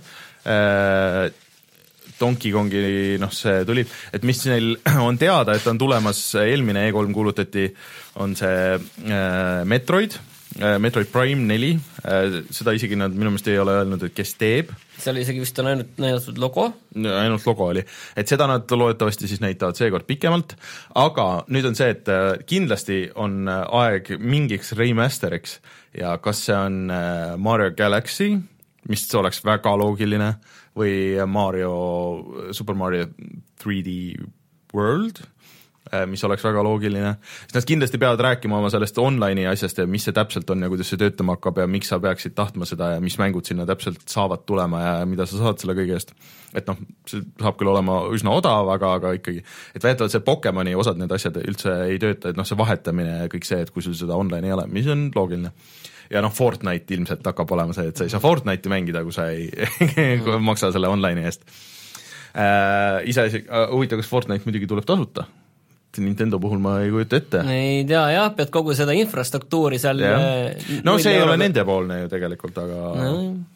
Donkey Kongi, noh see tuli, et mis neil on teada, et on tulemas, eelmine E kolm kuulutati, on see Metroid, Metroid Prime neli, seda isegi nad minu meelest ei ole öelnud, et kes teeb. Seal isegi vist on ainult näidatud logo. Ainult logo oli. Et seda nad loodetavasti siis näitavad seekord pikemalt, aga nüüd on see, et kindlasti on aeg mingiks remasteriks ja kas see on Mario Galaxy, mis oleks väga loogiline, või Mario, Super Mario three D World, mis oleks väga loogiline, siis nad kindlasti peavad rääkima oma sellest online'i asjast ja mis see täpselt on ja kuidas see töötama hakkab ja miks sa peaksid tahtma seda ja mis mängud sinna täpselt saavad tulema ja mida sa saad selle kõige eest. Et noh, see saab küll olema üsna odav, aga, aga ikkagi, et väidetavalt see Pokemoni osad need asjad üldse ei tööta, et noh, see vahetamine ja kõik see, et kui sul seda online ei ole, mis on loogiline. Ja noh, Fortnite ilmselt hakkab olema see, et sa ei saa Fortnite'i mängida, kui sa ei kui maksa selle online'i eest. Äh, ise uh, huvitav, kas Fortnite muidugi tuleb tasuta? Nintendo puhul ma ei kujuta ette. Ei tea, jah, pead kogu seda infrastruktuuri seal ja. No see ei ole nende poolne ju tegelikult, aga no.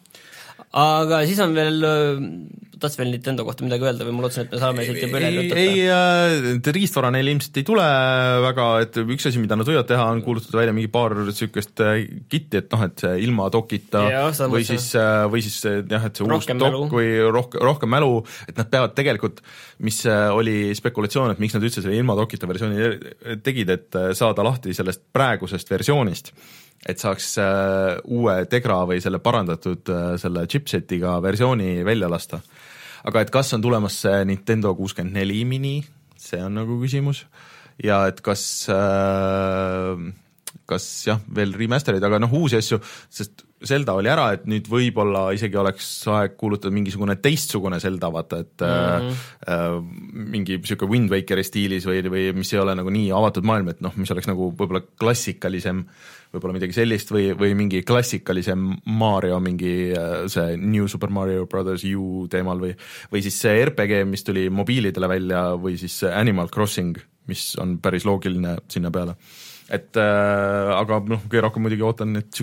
Aga siis on veel, tahtsid veel Nintendo kohta midagi öelda või ma lootsin, et me saame siit juba üle lõtata? Ei, ei riistvara neil ilmselt ei tule väga, et üks asi, mida nad võivad teha, on kuulutada välja mingi paar sükest kitti, et noh, et see ilma dokita ja, või, siis, või siis jah, et see rohkem uus dok või rohkem, rohkem mälu, et nad peavad tegelikult, mis oli spekulatsioon, et miks nad üldse selle ilma dokita versiooni tegid, et saada lahti sellest praegusest versioonist, et saaks uh, uue Tegra või selle parandatud uh, selle chipsetiga versiooni välja lasta. Aga et kas on tulemas see Nintendo kuuskümmend neli mini, see on nagu küsimus. Ja et kas, uh, kas jah, veel remasterid, aga noh, uusi asju, sest Zelda oli ära, et nüüd võib-olla isegi oleks aeg kuulutada mingisugune teistsugune Zelda, vaata, et mm-hmm. äh, mingi siuke Wind Wakeri stiilis või, või mis ei ole nagu nii avatud maailm, et noh, mis oleks nagu võib-olla klassikalisem, võib-olla midagi sellist või, või mingi klassikalisem Mario, mingi see New Super Mario Brothers U teemal või, või siis see R P G, mis tuli mobiilidele välja või siis Animal Crossing, mis on päris loogiline sinna peale. Et äh, aga noh, kõige rohkem muidugi ootan, et siuke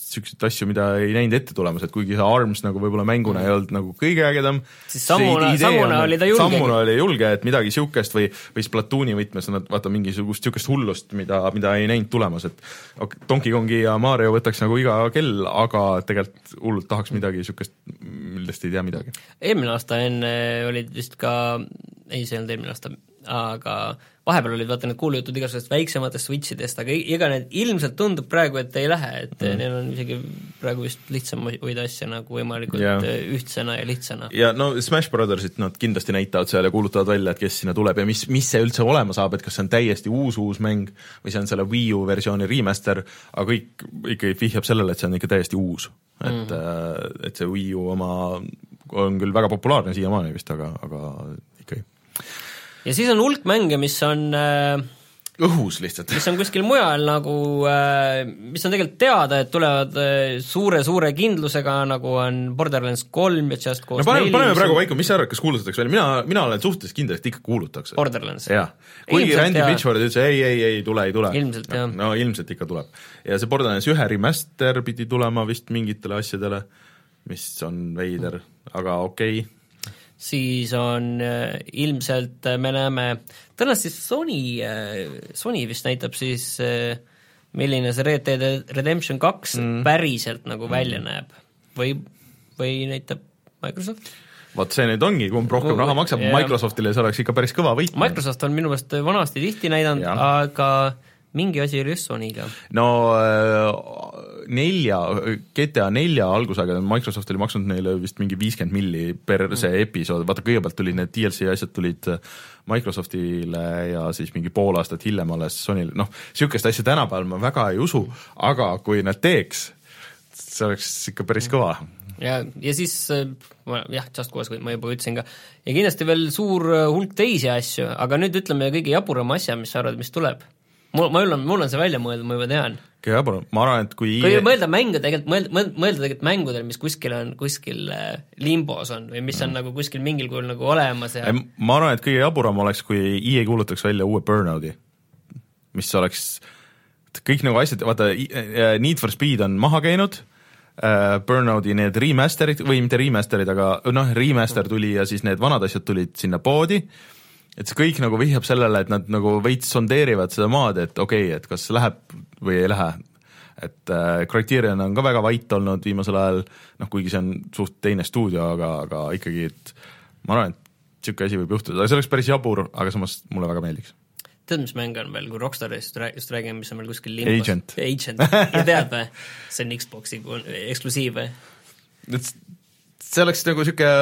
siukseid asju, mida ei näinud ette tulemas, et kuigi see ARMS nagu võib-olla mänguna mm. ei olnud nagu kõige ägedam, siis sammuna, sammuna oli ta julge. Sammuna oli julge, et midagi siukest või, või Splatooni võtmes nad vaata mingisugust siukest hullust, mida, mida ei näinud tulemas, et okay, Donkey Kongi ja Mario võtaks nagu iga kell, aga tegelikult hullult tahaks midagi siukest, millest ei tea midagi. Eelmine aasta enne olid vist ka, ei see ei olnud eelmine aasta, aga vahepeal olid vaata need kuulujutud igasugusest väiksematest switchidest, aga iga need ilmselt tundub praegu, et ei lähe, et mm. neil on isegi praegu vist lihtsam hoida asja nagu võimalikult yeah. ühtsena ja lihtsana. Ja no Smash Brothersit nad kindlasti näitavad seal ja kuulutavad välja, et kes sinna tuleb ja mis, mis see üldse olema saab, et kas see on täiesti uus uus mäng või see on selle Wii U versiooni remaster, aga kõik ikkagi vihjab sellele, et see on ikka täiesti uus. Et, mm. et see Wii U oma on küll väga populaarne siiamaani vist, aga, aga ikkagi. Ja siis on hulk mänge, mis on äh, õhus lihtsalt. Mis on kuskil mujal nagu, äh, mis on tegelikult teada, et tulevad äh, suure-suure kindlusega, nagu on Borderlands kolm ja Just Cause no, paneme, paneme praegu vaiku, mis sa arvad, kas kuulutatakse välja? Mina, mina olen suhteliselt kindel, et ikka kuulutakse. Borderlands. Jah. Kuigi Randy Pitchford ütles, ei, ei, ei, tule, ei tule. Ilmselt, no, jah. No ilmselt ikka tuleb. Ja see Borderlands ühe remaster pidi tulema vist mingitele asjadele, mis on veider, aga okei okay. Siis on äh, ilmselt äh, me näeme, tõenäoliselt siis Sony, äh, Sony vist näitab siis, äh, milline see Red Dead Redemption kaks mm. päriselt nagu mm. välja näeb või, või näitab Microsoft? Vaat see nüüd ongi, kumb rohkem raha maksab, yeah. Microsoftile see oleks ikka päris kõva võit. Microsoft on minu meelest vanasti tihti näidanud, aga mingi asi oli just Sonyga. No nelja, G T A nelja algusaga Microsoft oli maksnud neile vist mingi viiskümmend milli per see episood, vaata kõigepealt tulid need D L C asjad tulid Microsoftile ja siis mingi pool aastat hiljem alles Sonyle, noh, siukest asja tänapäeval ma väga ei usu, aga kui nad teeks, see oleks ikka päris kõva. Ja, ja siis, jah, Just Cause, ma juba ütlesin ka, ja kindlasti veel suur hulk teisi asju, aga nüüd ütleme kõige jaburama asja, mis sa arvad, mis tuleb. Mul, ma olen, mul on see välja mõelda, ma juba tean. Kõige jaburam, ma arvan, et kui kui mõelda mängu tegelikult, mõelda, mõelda tegelikult mängudel, mis kuskil on, kuskil limbos on või mis on mm. nagu kuskil mingil kujul nagu olemas ja... Ma arvan, et kõige jaburam oleks, kui E A kuulutaks välja uue Burnouti, mis oleks kõik nagu asjad, vaata, Need for Speed on maha käinud, Burnouti need remasterid, või mitte remasterid, aga noh, remaster tuli ja siis need vanad asjad tulid sinna poodi, et see kõik nagu vihjab sellele, et nad nagu veits sondeerivad seda maad, et okei okay,, et kas läheb või ei lähe. Et äh, Criterion on ka väga vait olnud viimasel ajal, noh kuigi see on suht teine stuudio, aga, aga ikkagi, et ma arvan, et siuke asi võib juhtuda, aga see oleks päris jabur, aga samas mulle väga meeldiks. Tead, mis mäng on veel, kui Rockstarist just räägime, mis on meil kuskil limbos? Agent. Agent, ja tead või? See on Xboxi eksklusiiv või? See oleks nagu siuke...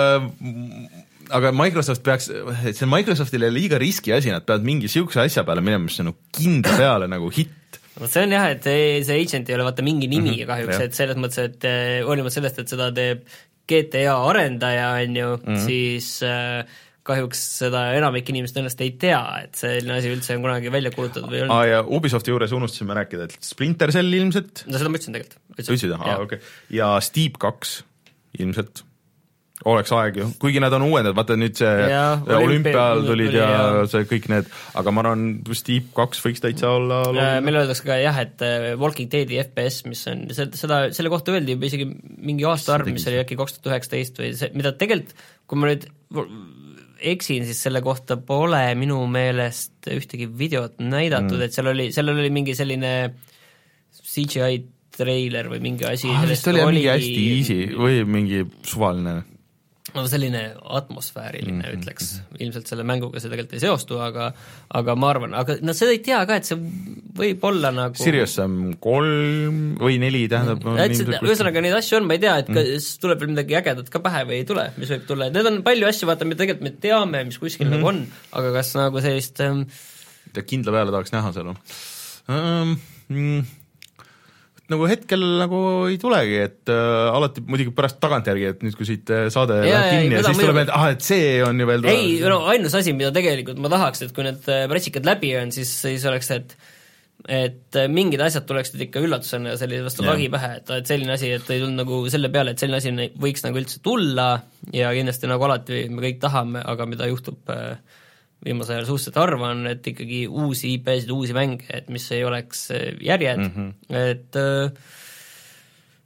aga Microsoft peaks, see Microsoftile liiga riski asi, nad peavad mingi siukse asja peale minema, mis on nagu kindla peale nagu hitt. No see on jah, et see, see Agent ei ole vaata mingi nimi mm -hmm, kahjuks, jah. Et selles mõttes, et hoolimata sellest, et seda teeb G T A arendaja, on ju, mm -hmm. siis äh, kahjuks seda enamik inimest ennast ei tea, et selline asi üldse on kunagi välja kuulutatud või olnud. Ah, ja Ubisofti juures unustasime rääkida, et Splinter Cell ilmselt. No seda ma ütlesin tegelikult. Ütlesid, ah, okei. Okay. Ja Steep kaks ilmselt. Oleks aeg ju, kuigi nad on uuendad, vaata nüüd see ja, olümpial tulid ja, ja see kõik need, aga ma arvan, Steep kaks võiks täitsa olla äh, meil öeldakse ka jah, et Walking Deadi F P S, mis on, seda, selle kohta öeldi juba isegi mingi aasta arv, mis oli äkki kaks tuhat üheksateist või see, mida tegelikult, kui ma nüüd eksin, siis selle kohta pole minu meelest ühtegi videot näidatud mm., et seal oli, seal oli mingi selline C G I treiler või mingi asi ah, vist oli, oli mingi hästi easy või mingi suvaline no selline atmosfääriline mm -hmm. ütleks, ilmselt selle mänguga see tegelikult ei seostu, aga aga ma arvan, aga no seda ei tea ka, et see võib olla nagu Sirius on kolm või neli, tähendab ühesõnaga neid asju on, ma ei tea, et kas mm. tuleb veel midagi ägedat ka pähe või ei tule, mis võib tulla, need on palju asju, vaata, mida tegelikult me teame, mis kuskil mm -hmm. nagu on, aga kas nagu sellist ähm... kindla peale tahaks näha seal um, mm. nagu hetkel nagu ei tulegi, et äh, alati muidugi pärast tagantjärgi, et nüüd kui siit saade ja, läheb kinni ja, ja siis tuleb, et ah, et see on ju veel tulemas. Ei, no ainus asi, mida tegelikult ma tahaks, et kui need pressikad läbi on, siis, siis oleks, et et mingid asjad tuleksid ikka üllatusena selline vastu lagi pähe, et, et selline asi, et ei tulnud nagu selle peale, et selline asi võiks nagu üldse tulla ja kindlasti nagu alati me kõik tahame, aga mida juhtub äh, viimase ajal suhteliselt harva on, et ikkagi uusi I P-sid, uusi mänge, et mis ei oleks järjed, mm -hmm. et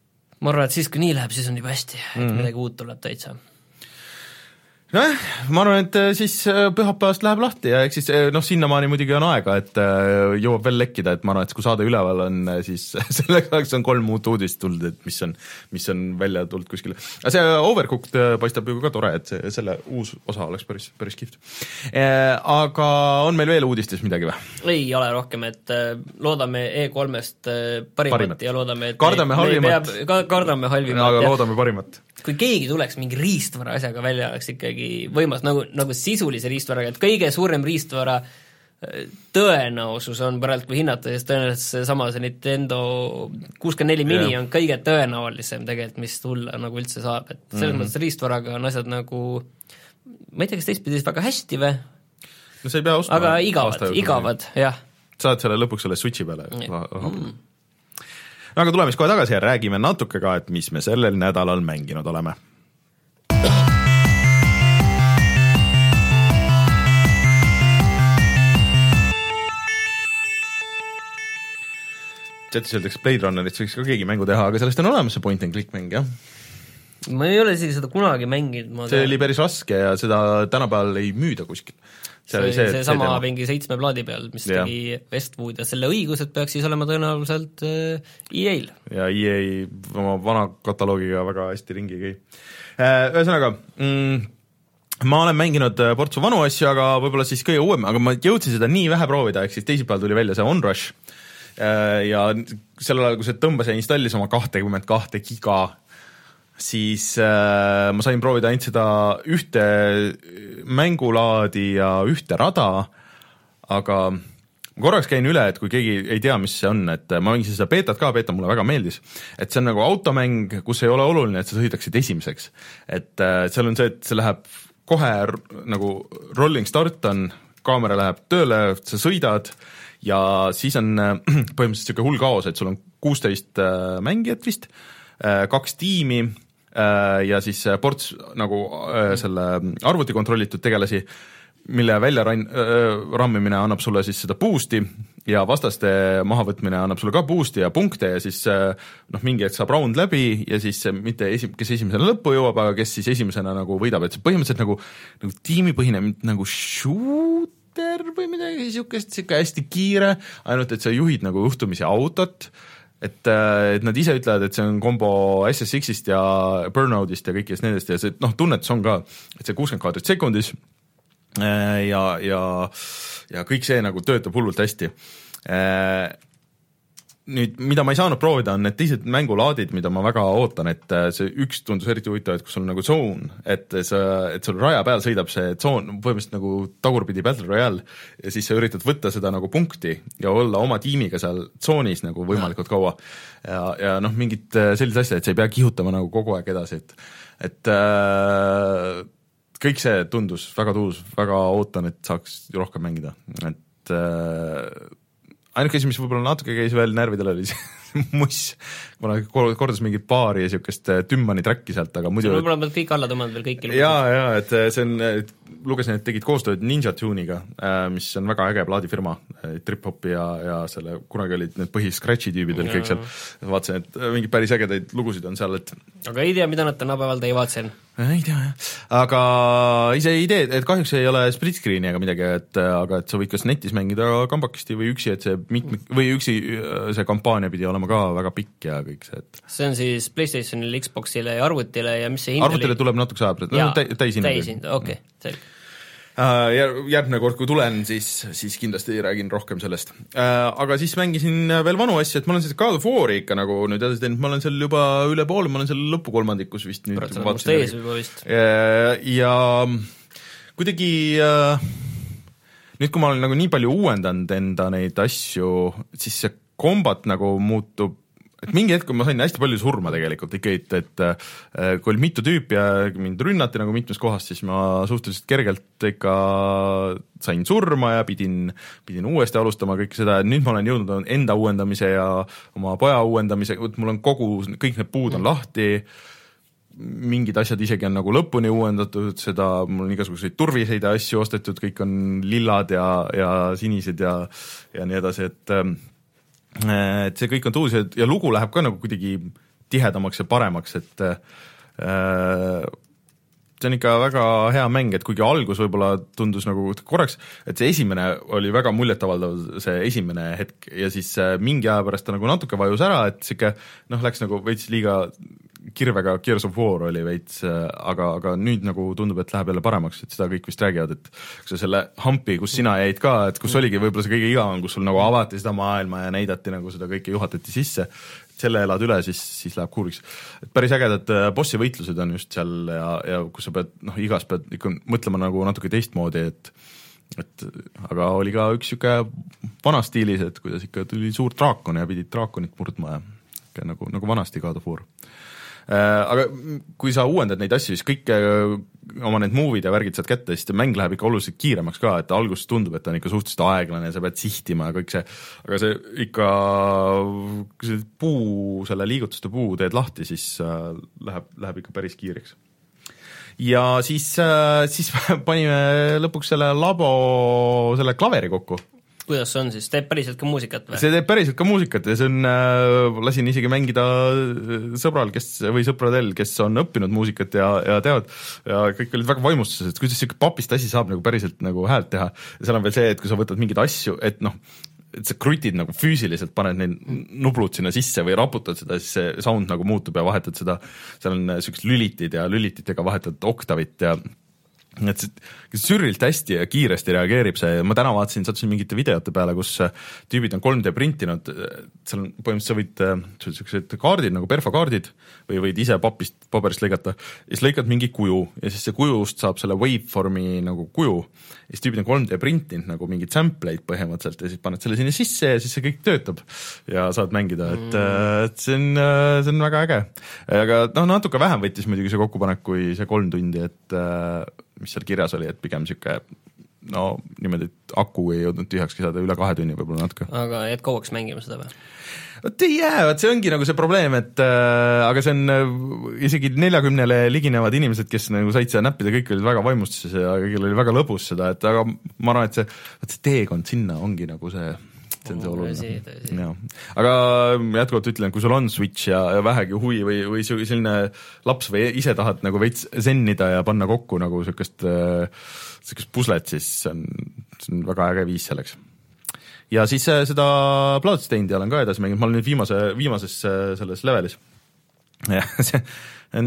ma arvan, et siis, kui nii läheb, siis on juba hästi, et mm-hmm. midagi uut tuleb täitsa. Nojah, ma arvan, et siis pühapäevast läheb lahti ja eks siis noh, sinnamaani muidugi on aega, et jõuab veel lekkida, et ma arvan, et kui saade üleval on, siis selleks ajaks on kolm muud uudist tulnud, et mis on, mis on välja tulnud kuskile. Aga see Overcooked paistab ju ka tore, et see, selle uus osa oleks päris, päris kihvt. Aga on meil veel uudistes midagi või? Ei ole rohkem, et loodame E kolmest parimat, parimat. Ja loodame, et kardame halvimat. Peab, kardame halvimat. Aga loodame parimat. Kui keegi tuleks mingi riistvara asjaga välja, oleks ikkagi võimas, nagu, nagu sisulise riistvaraga, et kõige suurem riistvara tõenäosus on praegu, kui hinnata, siis tõenäoliselt see sama see Nintendo kuuskümmend neli mini yeah. on kõige tõenäolisem tegelikult, mis tulla nagu üldse saab, et selles mm-hmm. mõttes riistvaraga on asjad nagu, ma ei tea, kas teistpidi väga hästi või? No sa ei pea ostma. Aga igavad, igavad, jah. Saad selle lõpuks selle Switchi peale. Mm. Aga tuleme siis kohe tagasi ja räägime natuke ka, et mis me sellel nädalal mänginud oleme. Chatis öeldaks Blade Runnerit võiks ka keegi mängu teha, aga sellest on olemas see point and click mäng, jah? Ma ei ole isegi seda kunagi mänginud. See oli päris raske ja seda tänapäeval ei müüda kuskil. See, see, see, see sama mingi seitsme plaadi peal, mis ja. tegi Westwood ja selle õigused peaks siis olema tõenäoliselt äh, E A-l. Ja E A oma vana kataloogiga väga hästi ringi käi. Äh, ühesõnaga, mm, ma olen mänginud portsu vanu asju, aga võib-olla siis kõige uuem, aga ma jõudsin seda nii vähe proovida, ehk siis teisipäeval tuli välja see Onrush äh, ja sellel ajal, kui see tõmbas ja installis oma kakskümmend kaks giga, siis äh, ma sain proovida ainult seda ühte mängulaadi ja ühte rada, aga ma korraks käin üle, et kui keegi ei tea, mis see on, et ma mängisin seda beetat ka, beeta mulle väga meeldis, et see on nagu automäng, kus ei ole oluline, et sa sõidaksid esimeseks. Et äh, seal on see, et see läheb kohe nagu rolling start on, kaamera läheb tööle, sa sõidad ja siis on äh, põhimõtteliselt selline hull kaos, et sul on kuusteist äh, mängijat vist, äh, kaks tiimi, ja siis ports nagu selle arvuti kontrollitud tegelasi, mille välja ran- rammimine annab sulle siis seda boost'i ja vastaste mahavõtmine annab sulle ka boost'i ja punkte ja siis noh, mingi hetk saab round läbi ja siis mitte esi-, kes esimesena lõppu jõuab, aga kes siis esimesena nagu võidab, et see põhimõtteliselt nagu, nagu tiimipõhine nagu shooter või midagi niisugust, siuke hästi kiire, ainult et sa juhid nagu juhtumisi autot, et, et nad ise ütlevad, et see on kombo S S X-ist ja Burnoutist ja kõikidest nendest ja see noh, tunnetus on ka, et see kuuskümmend kaadrit sekundis ja, ja, ja kõik see nagu töötab hullult hästi. Nüüd, mida ma ei saanud proovida, on need teised mängulaadid, mida ma väga ootan, et see üks tundus eriti huvitav, et kus sul on nagu zone, et, sa, et sul raja peal sõidab see zone, põhimõtteliselt nagu tagurpidi Battle Royale ja siis sa üritad võtta seda nagu punkti ja olla oma tiimiga seal tsoonis nagu võimalikult kaua ja, ja noh, mingid sellised asjad, et sa ei pea kihutama nagu kogu aeg edasi, et, et äh, kõik see tundus väga tuus, väga ootan, et saaks rohkem mängida, et äh, ainuke asi, mis võib-olla natuke käis veel närvidel, oli see muss, kuna kordas mingit baari ja niisugust Tymmani tracki sealt, aga muidu... Võib-olla pead kõik alla tõmmanud veel kõiki lugesid. Jaa, jaa, et see on, lugesin, et tegid koostööd Ninja Tune'iga, mis on väga äge plaadifirma, trip-hopi ja, ja selle, kunagi olid need põhi-scratchi tüübid olid kõik seal, vaatasin, et mingid päris ägedaid lugusid on seal, et... Aga ei tea, mida nad tänapäeval teie vaatasin? Ei tea, jah. Aga ise ei tee, et kahjuks ei ole split screen'i ega midagi, et aga et sa võid kas netis mängida kambakesti või üksi, et see mitmik, või üksi see kampaania pidi olema ka väga pikk ja kõik see, et see on siis PlayStationile, Xboxile ja arvutile ja mis see hind arvutile oli? Tuleb natuke saab, no, täishind. Täishind, okei, okay, selge. Järgmine kord, kui tulen, siis, siis kindlasti räägin rohkem sellest. Aga siis mängisin veel vanu asju, et ma olen siis God of War'i ikka nagu nüüd edasi teinud, ma olen seal juba üle poole, ma olen seal lõpukolmandikus vist nüüd. Praegu must ees juba vist. Ja kuidagi nüüd, kui ma olen nagu nii palju uuendanud enda neid asju, siis see kombat nagu muutub, et mingi hetk, kui ma sain hästi palju surma tegelikult ikka, et, et kui oli mitu tüüpi ja mind rünnati nagu mitmes kohas, siis ma suhteliselt kergelt ikka sain surma ja pidin, pidin uuesti alustama kõike seda, et nüüd ma olen jõudnud enda uuendamise ja oma poja uuendamise, mul on kogu, kõik need puud on lahti, mingid asjad isegi on nagu lõpuni uuendatud, seda, mul on igasuguseid turviseid asju ostetud, kõik on lillad ja, ja sinised ja, ja nii edasi, et et see kõik on tuus ja lugu läheb ka nagu kuidagi tihedamaks ja paremaks, et äh, see on ikka väga hea mäng, et kuigi algus võib-olla tundus nagu korraks, et see esimene oli väga muljetavaldav, see esimene hetk ja siis mingi aja pärast ta nagu natuke vajus ära, et siuke noh, läks nagu veits liiga kirvega Gears of War oli veits, aga, aga nüüd nagu tundub, et läheb jälle paremaks, et seda kõik vist räägivad, et kui sa selle hampi, kus sina jäid ka, et kus oligi võib-olla see kõige igavam, kus sul nagu avati seda maailma ja näidati nagu seda kõike juhatati sisse, selle elad üle, siis, siis läheb kuuriks. Päris ägedad bossi võitlused on just seal ja, ja kus sa pead, noh, igas pead ikka mõtlema nagu natuke teistmoodi, et et aga oli ka üks siuke vana stiilis, et kuidas ikka tuli suur draakon ja pidid draakonit murdma ja ikka nagu, nagu vanasti God of War. Aga kui sa uuendad neid asju, siis kõik oma need move'id ja värgid saad kätte, siis mäng läheb ikka oluliselt kiiremaks ka, et alguses tundub, et ta on ikka suhteliselt aeglane ja sa pead sihtima ja kõik see, aga see ikka, kui see puu, selle liigutuste puu teed lahti, siis läheb, läheb ikka päris kiireks. Ja siis, siis panime lõpuks selle labo, selle klaveri kokku. Kuidas see on siis? Teeb päriselt ka muusikat või? See teeb päriselt ka muusikat ja see on, äh, lasin isegi mängida sõbral, kes, või sõpradel, kes on õppinud muusikat ja, ja teavad ja kõik olid väga vaimustuses, et kuidas siuke papist asi saab nagu päriselt nagu häält teha. Ja seal on veel see, et kui sa võtad mingeid asju, et noh, et sa krutid nagu füüsiliselt, paned neid nublud sinna sisse või raputad seda, siis see sound nagu muutub ja vahetad seda, seal on siuksed lülitid ja lülititega vahetad oktavit ja et see sürrilt hästi ja kiiresti reageerib see, ma täna vaatasin, sattusin mingite videote peale, kus tüübid on kolm D printinud, seal on põhimõtteliselt sa võid, sellised kaardid nagu perfakaardid või võid ise papist, paberist lõigata ja siis lõikad mingi kuju ja siis see kujust saab selle waveformi nagu kuju ja siis tüübid on kolm D printinud nagu mingid sampleid põhimõtteliselt ja siis paned selle sinna sisse ja siis see kõik töötab ja saad mängida, et, et see on, see on väga äge. Aga noh, natuke vähem võttis muidugi see kokkupanek kui see kolm tundi, et mis seal kirjas oli, et pigem siuke no niimoodi, et aku ei jõudnud tühjakski saada üle kahe tunni võib-olla natuke. Aga jäid kauaks mängima seda või? Vot ei jää, vot see ongi nagu see probleem, et äh, aga see on äh, isegi neljakümnele liginevad inimesed, kes nagu said seda näppida, kõik olid väga vaimustuses ja kõigil oli väga lõbus seda, et aga ma arvan, et see, et see teekond sinna ongi nagu see see on see oluline. Ja. Aga jätkuvalt ütlen, kui sul on Switch ja, ja vähegi huvi või, või selline laps või ise tahad nagu veits zennida ja panna kokku nagu sellist, sellist puslet, siis see on, see on väga äge viis selleks. Ja siis seda Bloodstainedi olen ka edasi mänginud, ma olen nüüd viimase, viimases selles levelis. Ja see on,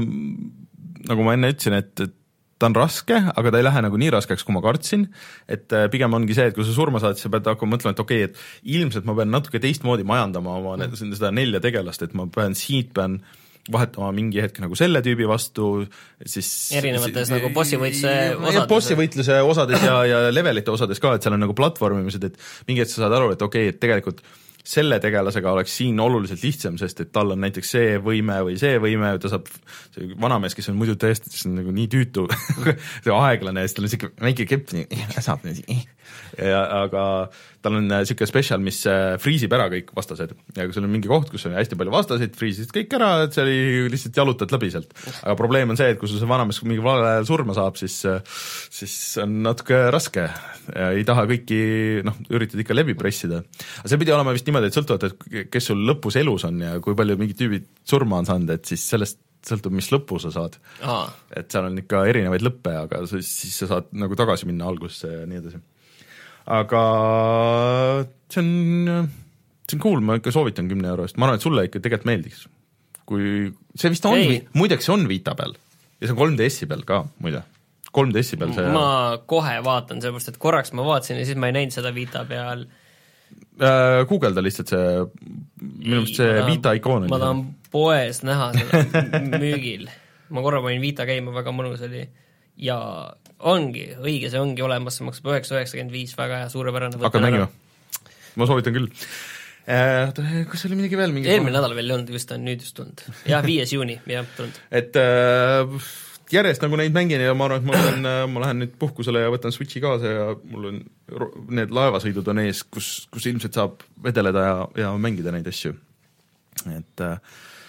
nagu ma enne ütlesin, et, et ta on raske, aga ta ei lähe nagu nii raskeks, kui ma kartsin, et pigem ongi see, et kui sa surma saad, sa pead hakkama mõtlema, et okei, et ilmselt ma pean natuke teistmoodi majandama oma mm. seda nelja tegelast, et ma pean siit, pean vahetama mingi hetk nagu selle tüübi vastu, siis erinevates siis, nagu bossivõitluse osades. Bossivõitluse osades ja, ja levelite osades ka, et seal on nagu platvormimised, et mingi hetk sa saad aru, et okei, et tegelikult selle tegelasega oleks siin oluliselt lihtsam, sest et tal on näiteks see võime või see võime, ta saab, see vanamees, kes on muidu tõesti, see on nagu nii tüütu, see aeglane ja siis tal on siuke väike kepp, saab nii, ja, aga tal on siuke special, mis friisib ära kõik vastased ja kui sul on mingi koht, kus on hästi palju vastaseid, friisid kõik ära, et see oli lihtsalt jalutad läbi sealt. Aga probleem on see, et kui sul see vanamees mingi valel ajal surma saab, siis, siis on natuke raske ja ei taha kõiki, noh, üritad ikka läbi pressida. Aga see pidi olema vist niimoodi, et sõltuvalt, et kes sul lõpus elus on ja kui palju mingid tüübid surma on saanud, et siis sellest sõltub, mis lõpu sa saad. Aha. Et seal on ikka erinevaid lõppe, aga siis sa saad nagu tagasi minna algusse ja nii edasi. Aga see on, see on cool, ma ikka soovitan kümne euro eest, ma arvan, et sulle ikka tegelikult meeldiks. Kui see vist on, muideks see on Vita peal ja see on kolm D S-i peal ka, muide. kolm D S-i peal see... Ma kohe vaatan, sellepärast, et korraks ma vaatasin ja siis ma ei näinud seda Vita peal. Google'da lihtsalt see, minu meelest see tahan, Vita ikoon. Ma tahan poes näha seda müügil. Ma korra panin Vita käima, väga mõnus oli. Ja ongi, õige, see ongi olemas, see maksab üheksa üheksakümmend viis, väga hea, suurepärane. Hakkad mängima? Ma soovitan küll. Äh, kas oli midagi veel? Mingi eelmine nädal veel ei olnud, vist on nüüd just tulnud. Jah, viies juuni, jah, tulnud. Et äh, järjest nagu neid mängin ja ma arvan, et ma, võtan, ma lähen nüüd puhkusele ja võtan Switchi kaasa ja mul on need laevasõidud on ees, kus, kus ilmselt saab vedeleda ja, ja mängida neid asju. Et äh,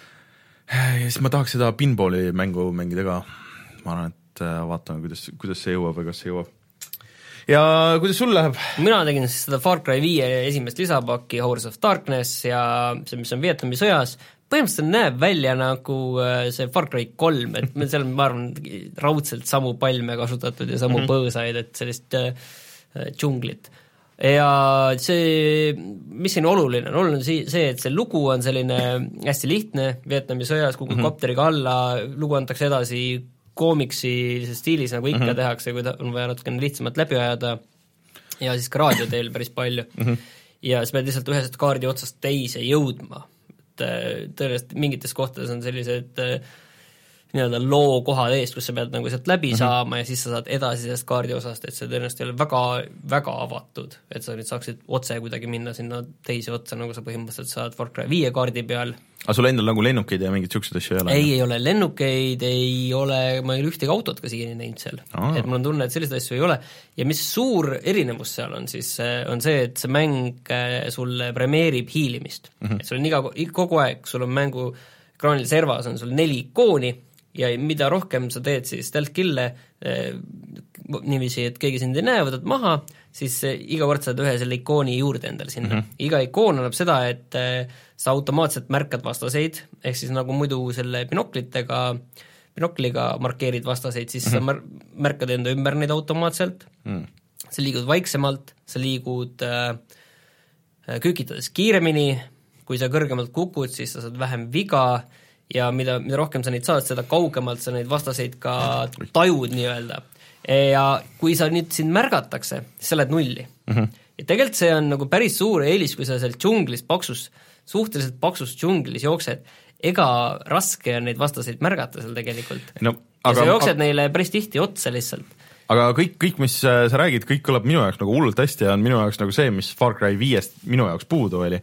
ja siis ma tahaks seda pinballi mängu mängida ka. Ma arvan, et vaatame, kuidas, kuidas see jõuab või kas see jõuab. ja kuidas sul läheb? Mina tegin siis seda Far Cry viie esimest lisapakki Horse of Darkness ja see, mis on Vietnami sõjas, põhimõtteliselt näeb välja nagu see Far Cry kolm, et me seal, ma arvan, raudselt samu palme kasutatud ja samu mm -hmm. põõsaid, et sellist äh, džunglit. Ja see, mis siin oluline on, oluline on see, et see lugu on selline hästi lihtne, Vietnami sõjas kukub mm -hmm. kopteriga alla, lugu antakse edasi koomiksi stiilis, nagu ikka mm -hmm. tehakse, kui ta on vaja natukene lihtsamalt läbi ajada, ja siis ka raadioteel päris palju mm. -hmm. ja sa pead lihtsalt ühest kaardi otsast teise jõudma, et tõenäoliselt mingites kohtades on sellised nii-öelda loo kohad eest, kus sa pead nagu sealt läbi mm -hmm. saama ja siis sa saad edasi sellest kaardi osast, et see tõenäoliselt ei ole väga, väga avatud, et sa nüüd saaksid otse kuidagi minna sinna teise otsa, nagu sa põhimõtteliselt saad Far Cry viie kaardi peal. aga sul endal nagu lennukeid ja mingid siuksed asju ei ole? ei, ei ole lennukeid, ei ole, ma ei ole ühtegi autot ka siiani näinud seal. Et mul on tunne, et selliseid asju ei ole. Ja mis suur erinevus seal on, siis on see, et see mäng sulle premeerib hiilimist mm. -hmm. Et sul on iga, kogu aeg, sul on mängu ekraanil servas on sul neli ikooni ja mida rohkem sa teed siis stealth kill'e eh, niiviisi, et keegi sind ei näe, võtad maha, siis eh, iga kord saad ühe selle ikooni juurde endale sinna mm. -hmm. Iga ikoon annab seda, et eh, sa automaatselt märkad vastaseid, ehk siis nagu muidu selle binoklitega, binokliga markeerid vastaseid, siis mm -hmm. sa mär- märkad enda ümber neid automaatselt mm., sa liigud vaiksemalt, sa liigud äh, kükitades kiiremini, kui sa kõrgemalt kukud, siis sa saad vähem viga ja mida, mida rohkem sa neid saad, seda kaugemalt sa neid vastaseid ka tajud nii-öelda. Ja kui sa nüüd sind märgatakse, siis sa lähed nulli mm. -hmm. Ja tegelikult see on nagu päris suur eelis, kui sa seal džunglis paksus, suhteliselt paksus džunglis jooksed, ega raske on neid vastaseid märgata seal tegelikult no,. Ja aga, sa jooksed aga... neile päris tihti otsa lihtsalt. Aga kõik, kõik, mis sa räägid, kõik kõlab minu jaoks nagu hullult hästi ja on minu jaoks nagu see, mis Far Cry viiest minu jaoks puudu oli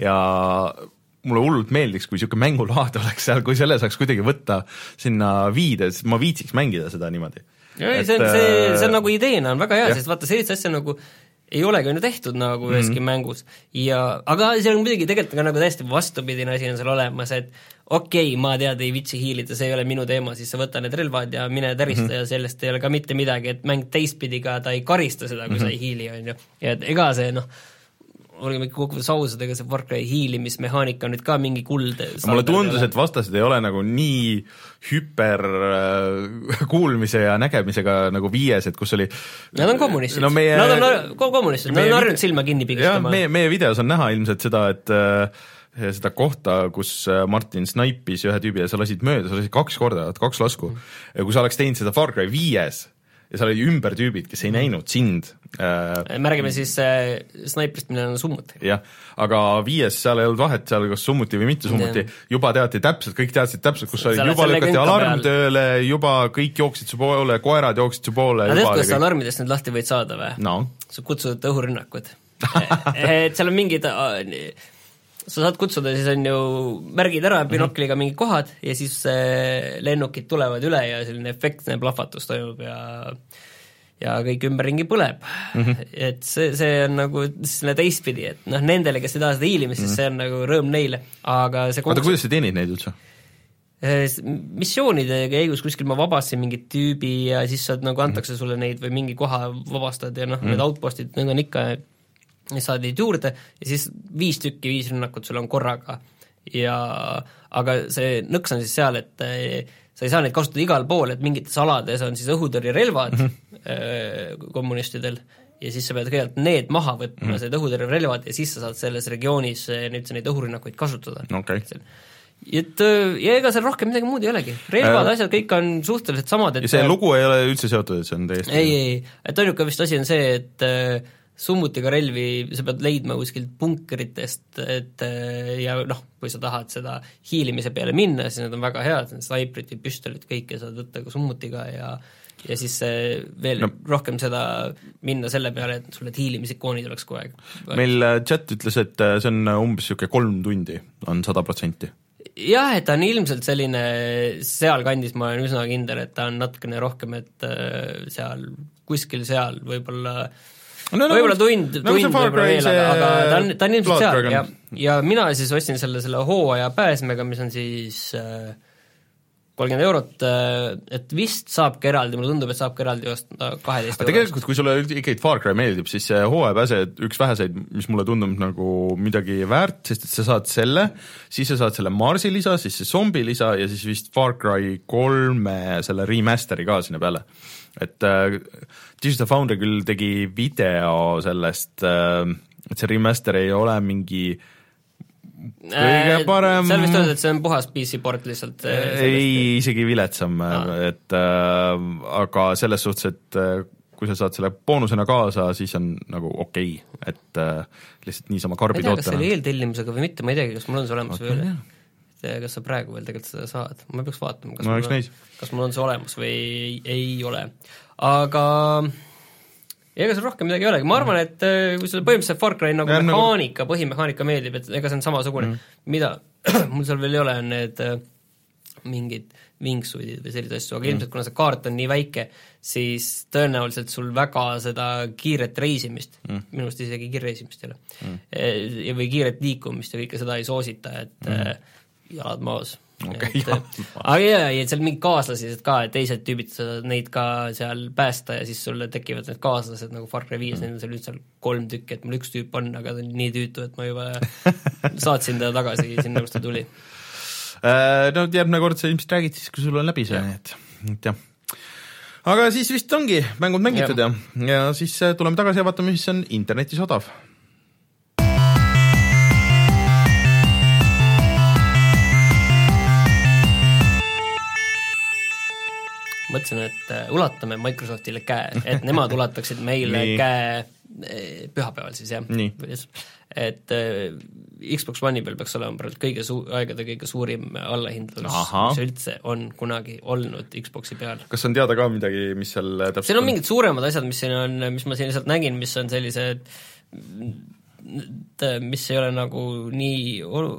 ja mulle hullult meeldiks, kui niisugune mängulaad oleks seal, kui selle saaks kuidagi võtta sinna viides, ma viitsiks mängida seda niimoodi. Ei, see, on, see, see on nagu ideena on väga hea, jah. Sest vaata, sellist asja nagu ei olegi on ju tehtud nagu mm-hmm. üheski mängus ja aga see on muidugi tegelikult ka nagu täiesti vastupidine asi on seal olemas, et okei okay,, ma tead, ei vitsi hiilida, see ei ole minu teema, siis sa võta need relvad ja mine tärista mm-hmm. ja sellest ei ole ka mitte midagi, et mäng teistpidi ka ta ei karista seda, kui mm-hmm. sa ei hiili, on ju. Ja et ega see noh, oleme ikka kokkuvõttes ausad, ega see Far Cry hiilimismehaanika on nüüd ka mingi kuld. Mulle tundus, et vastased ei ole nagu nii hüper äh, kuulmise ja nägemisega nagu viies, et kus oli Nad on kommunistid, no meie, nad on kommunistid, nad on harjunud silma kinni pigistama. Meie, meie videos on näha ilmselt seda, et äh, seda kohta, kus Martin snaipis ühe tüübi ja sa lasid mööda, sa lasid kaks korda, kaks lasku mm. ja kui sa oleks teinud seda Far Cry viies ja seal oli ümber tüübid, kes ei näinud sind äh,. märgime siis äh, snaiprist, millel on summuti. jah, aga viies seal ei olnud vahet, seal kas summuti või mitte summuti, juba teati täpselt, kõik teadsid täpselt, kus oli, juba lükati alarm peal. Tööle, juba kõik jooksid su poole, koerad jooksid su poole. Aga tead, kuidas sa alarmidest nüüd lahti võid saada või? No. Sa kutsud õhurünnakud et seal on mingid sa saad kutsuda, siis on ju märgid ära binokliga mingid kohad ja siis lennukid tulevad üle ja selline efektne plahvatus toimub ja ja kõik ümberringi põleb mm-hmm. et see, see on nagu selle teistpidi, et noh, nendele, kes ei taha seda hiilimist, siis see on nagu rõõm neile, aga see kogus... Oota, kuidas sa teenid neid üldse? Missioonide käigus kuskil ma vabastasin mingit tüübi ja siis saad nagu antakse sulle neid või mingi koha vabastad ja noh mm-hmm., need outpostid, need on ikka saad neid juurde ja siis viis tükki, viis rünnakut sul on korraga ja aga see nõks on siis seal, et sa ei saa neid kasutada igal pool, et mingites alades on siis õhutõrjerelvad mm-hmm. kommunistidel ja siis sa pead kõigepealt need maha võtma mm-hmm., need õhutõrjerelvad ja siis sa saad selles regioonis nüüd neid õhurünnakuid kasutada okay. et ja ega seal rohkem midagi muud ei olegi, relvad äh, asjad kõik on suhteliselt samad, et ja see lugu ei ole üldse seotud, et see on täiesti ei, ei, et ainuke vist asi on see, et summutiga relvi sa pead leidma kuskilt punkritest, et ja noh, kui sa tahad seda hiilimise peale minna, siis need on väga head, snaiprid ja püstolid kõik ja saad võtta ka summutiga ja ja siis veel no. rohkem seda minna selle peale, et sul need hiilimisikoonid oleks kogu aeg. Meil chat ütles, et see on umbes niisugune kolm tundi, on sada protsenti. Jah, et ta on ilmselt selline sealkandis, ma olen üsna kindel, et ta on natukene rohkem, et seal kuskil seal võib-olla No, no, võib-olla tund, no, tund võib-olla veel, aga, aga ta on, ta on ilmselt seal ja, ja mina siis ostsin selle, selle hooaja pääsmega, mis on siis äh, kolmkümmend eurot, et vist saabki eraldi, mulle tundub, et saabki eraldi osta kaheteist eurot. Tegelikult, kui sulle ikkagi Far Cry meeldib, siis see hooajapääse üks väheseid, mis mulle tundub nagu midagi väärt, sest et sa saad selle, siis sa saad selle Marsi lisa, siis see zombi lisa ja siis vist Far Cry kolme selle remasteri ka sinna peale. Et äh, Digital Foundry küll tegi video sellest, äh, et see remaster ei ole mingi kõige parem. Seal vist öeldud, et see on puhas P C port lihtsalt. Ei, isegi viletsam, et äh, aga selles suhtes, et äh, kui sa saad selle boonusena kaasa, siis on nagu okei, okay, et äh, lihtsalt niisama karbi tootena. Ma ei tea, kas see oli eeltellimusega või mitte, ma ei teagi, kas mul on see olemas okay, või üle. Kas sa praegu veel tegelikult seda saad? Ma peaks vaatama, kas, no, mul, on, kas mul on see olemas või ei, ei ole. Aga ega seal rohkem midagi ei olegi, ma arvan, et kui sulle põhimõtteliselt Far Cry nagu ja, mehaanika, põhimehaanika meeldib, et ega see on samasugune, mm. mida mul seal veel ei ole, on need mingid wingsuitid või sellised asju, aga mm. ilmselt kuna see kaart on nii väike, siis tõenäoliselt sul väga seda kiiret reisimist, mm. minust isegi kiirreisimist ei ole mm., või kiiret liikumist ja kõike seda ei soosita, et mm. jalad maas. Okay, aga jah, ja seal mingid kaaslased ka, et teised tüübid saavad neid ka seal päästa ja siis sulle tekivad need kaaslased nagu Far Cry viis, mm. neil on seal üldse kolm tükki, et mul üks tüüp on, aga ta on nii tüütu, et ma juba saatsin ta tagasi sinna, kus ta tuli. No järgmine kord sa ilmselt räägid siis, kui sul on läbi see, et, et jah. Aga siis vist ongi mängud mängitud ja, ja siis tuleme tagasi ja vaatame, mis on internetis odav. Mõtlesin, et ulatame Microsoftile käe, et nemad ulataksid meile käe pühapäeval siis, jah. Et Xbox One'i peal peaks olema kõige su- aegade kõige suurim allahindlus, mis üldse on kunagi olnud Xboxi peal. Kas on teada ka midagi, mis seal täpselt siin on mingid suuremad asjad, mis siin on, mis ma siin lihtsalt nägin, mis on sellised, mis ei ole nagu nii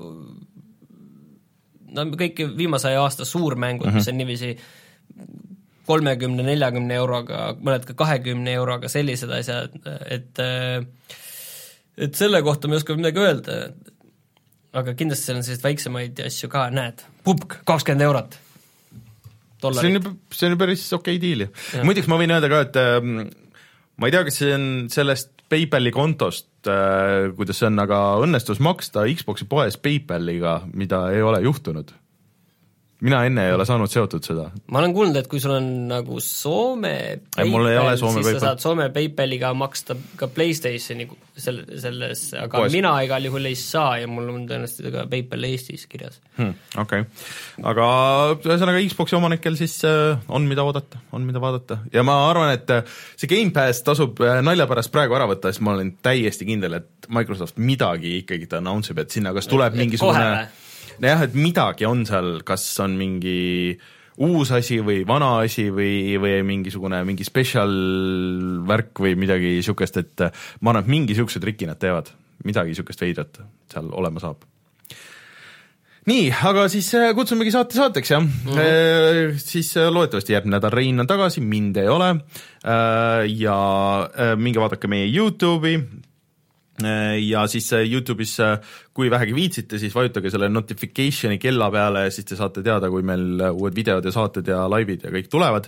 no kõik viimase aasta suurmängud, mm-hmm. mis on niiviisi kolmekümne neljakümne euroga, mõned ka kahekümne euroga sellised asjad, et et selle kohta ma ei oska midagi öelda, aga kindlasti seal on sellised väiksemaid asju ka, näed, pubk, kakskümmend eurot dollari. See on, see on päris okei diili. Muideks ma võin öelda ka, et äh, ma ei tea, kas see on sellest PayPali kontost, äh, kuidas see on, aga õnnestus maksta Xboxi poes PayPaliga, mida ei ole juhtunud. Mina enne ei ole saanud seotud seda. Ma olen kuulnud, et kui sul on nagu Soome PayPal, Soome siis PayPal. Sa saad Soome PayPaliga maksta ka PlayStationi selles, aga Poes. Mina igal juhul ei saa ja mul on tõenäoliselt ka PayPal Eestis kirjas. Hmm, okei. Okay. Aga ühesõnaga Xboxi omanikel siis on mida oodata, on mida vaadata. Ja ma arvan, et see Game Pass tasub nalja pärast praegu ära võtta, siis ma olen täiesti kindel, et Microsoft midagi ikkagi ta announce'ib, et sinna kas tuleb mingisugune jah, et midagi on seal, kas on mingi uus asi või vana asi või, või mingisugune mingi special värk või midagi niisugust, et ma arvan, et mingi niisuguse triki nad teevad, midagi niisugust veidrat seal olema saab. Nii, aga siis kutsumegi saate saateks, jah. Mm-hmm. E, siis loodetavasti järgmine nädal Rein on tagasi, mind ei ole ja minge vaadake meie YouTube'i ja siis YouTube'is, kui vähegi viitsite, siis vajutage selle notificationi kella peale, siis te saate teada, kui meil uued videod ja saated ja laivid ja kõik tulevad.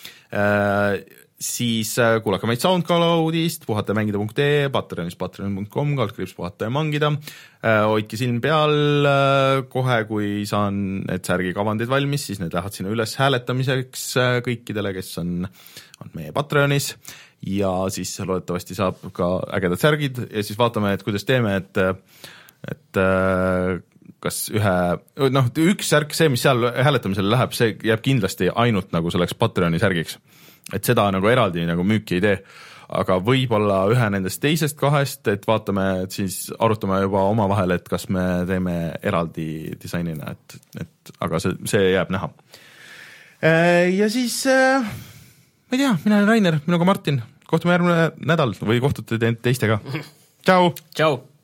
Siis kuulake meid SoundCloudist, puhatajamängida punkt ee, Patreonis patreon punkt com, kaldkriips puhata ja mangida. Hoidke silm peal kohe, kui saan need särgikavandid valmis, siis need lähevad sinna üles hääletamiseks kõikidele, kes on, on meie Patreonis. Ja siis loodetavasti saab ka ägedad särgid ja siis vaatame, et kuidas teeme, et, et kas ühe, noh, üks särk, see, mis seal hääletamisele läheb, see jääb kindlasti ainult nagu selleks Patreoni särgiks. Et seda nagu eraldi nagu müüki ei tee, aga võib-olla ühe nendest teisest kahest, et vaatame, et siis arutame juba oma vahel, et kas me teeme eraldi disainina, et, et aga see, see jääb näha. Ja siis ma ei tea, mina olen Rainer, minuga Martin. Kohtume järgmine nädal või kohtute teistega. Tšau! Tšau!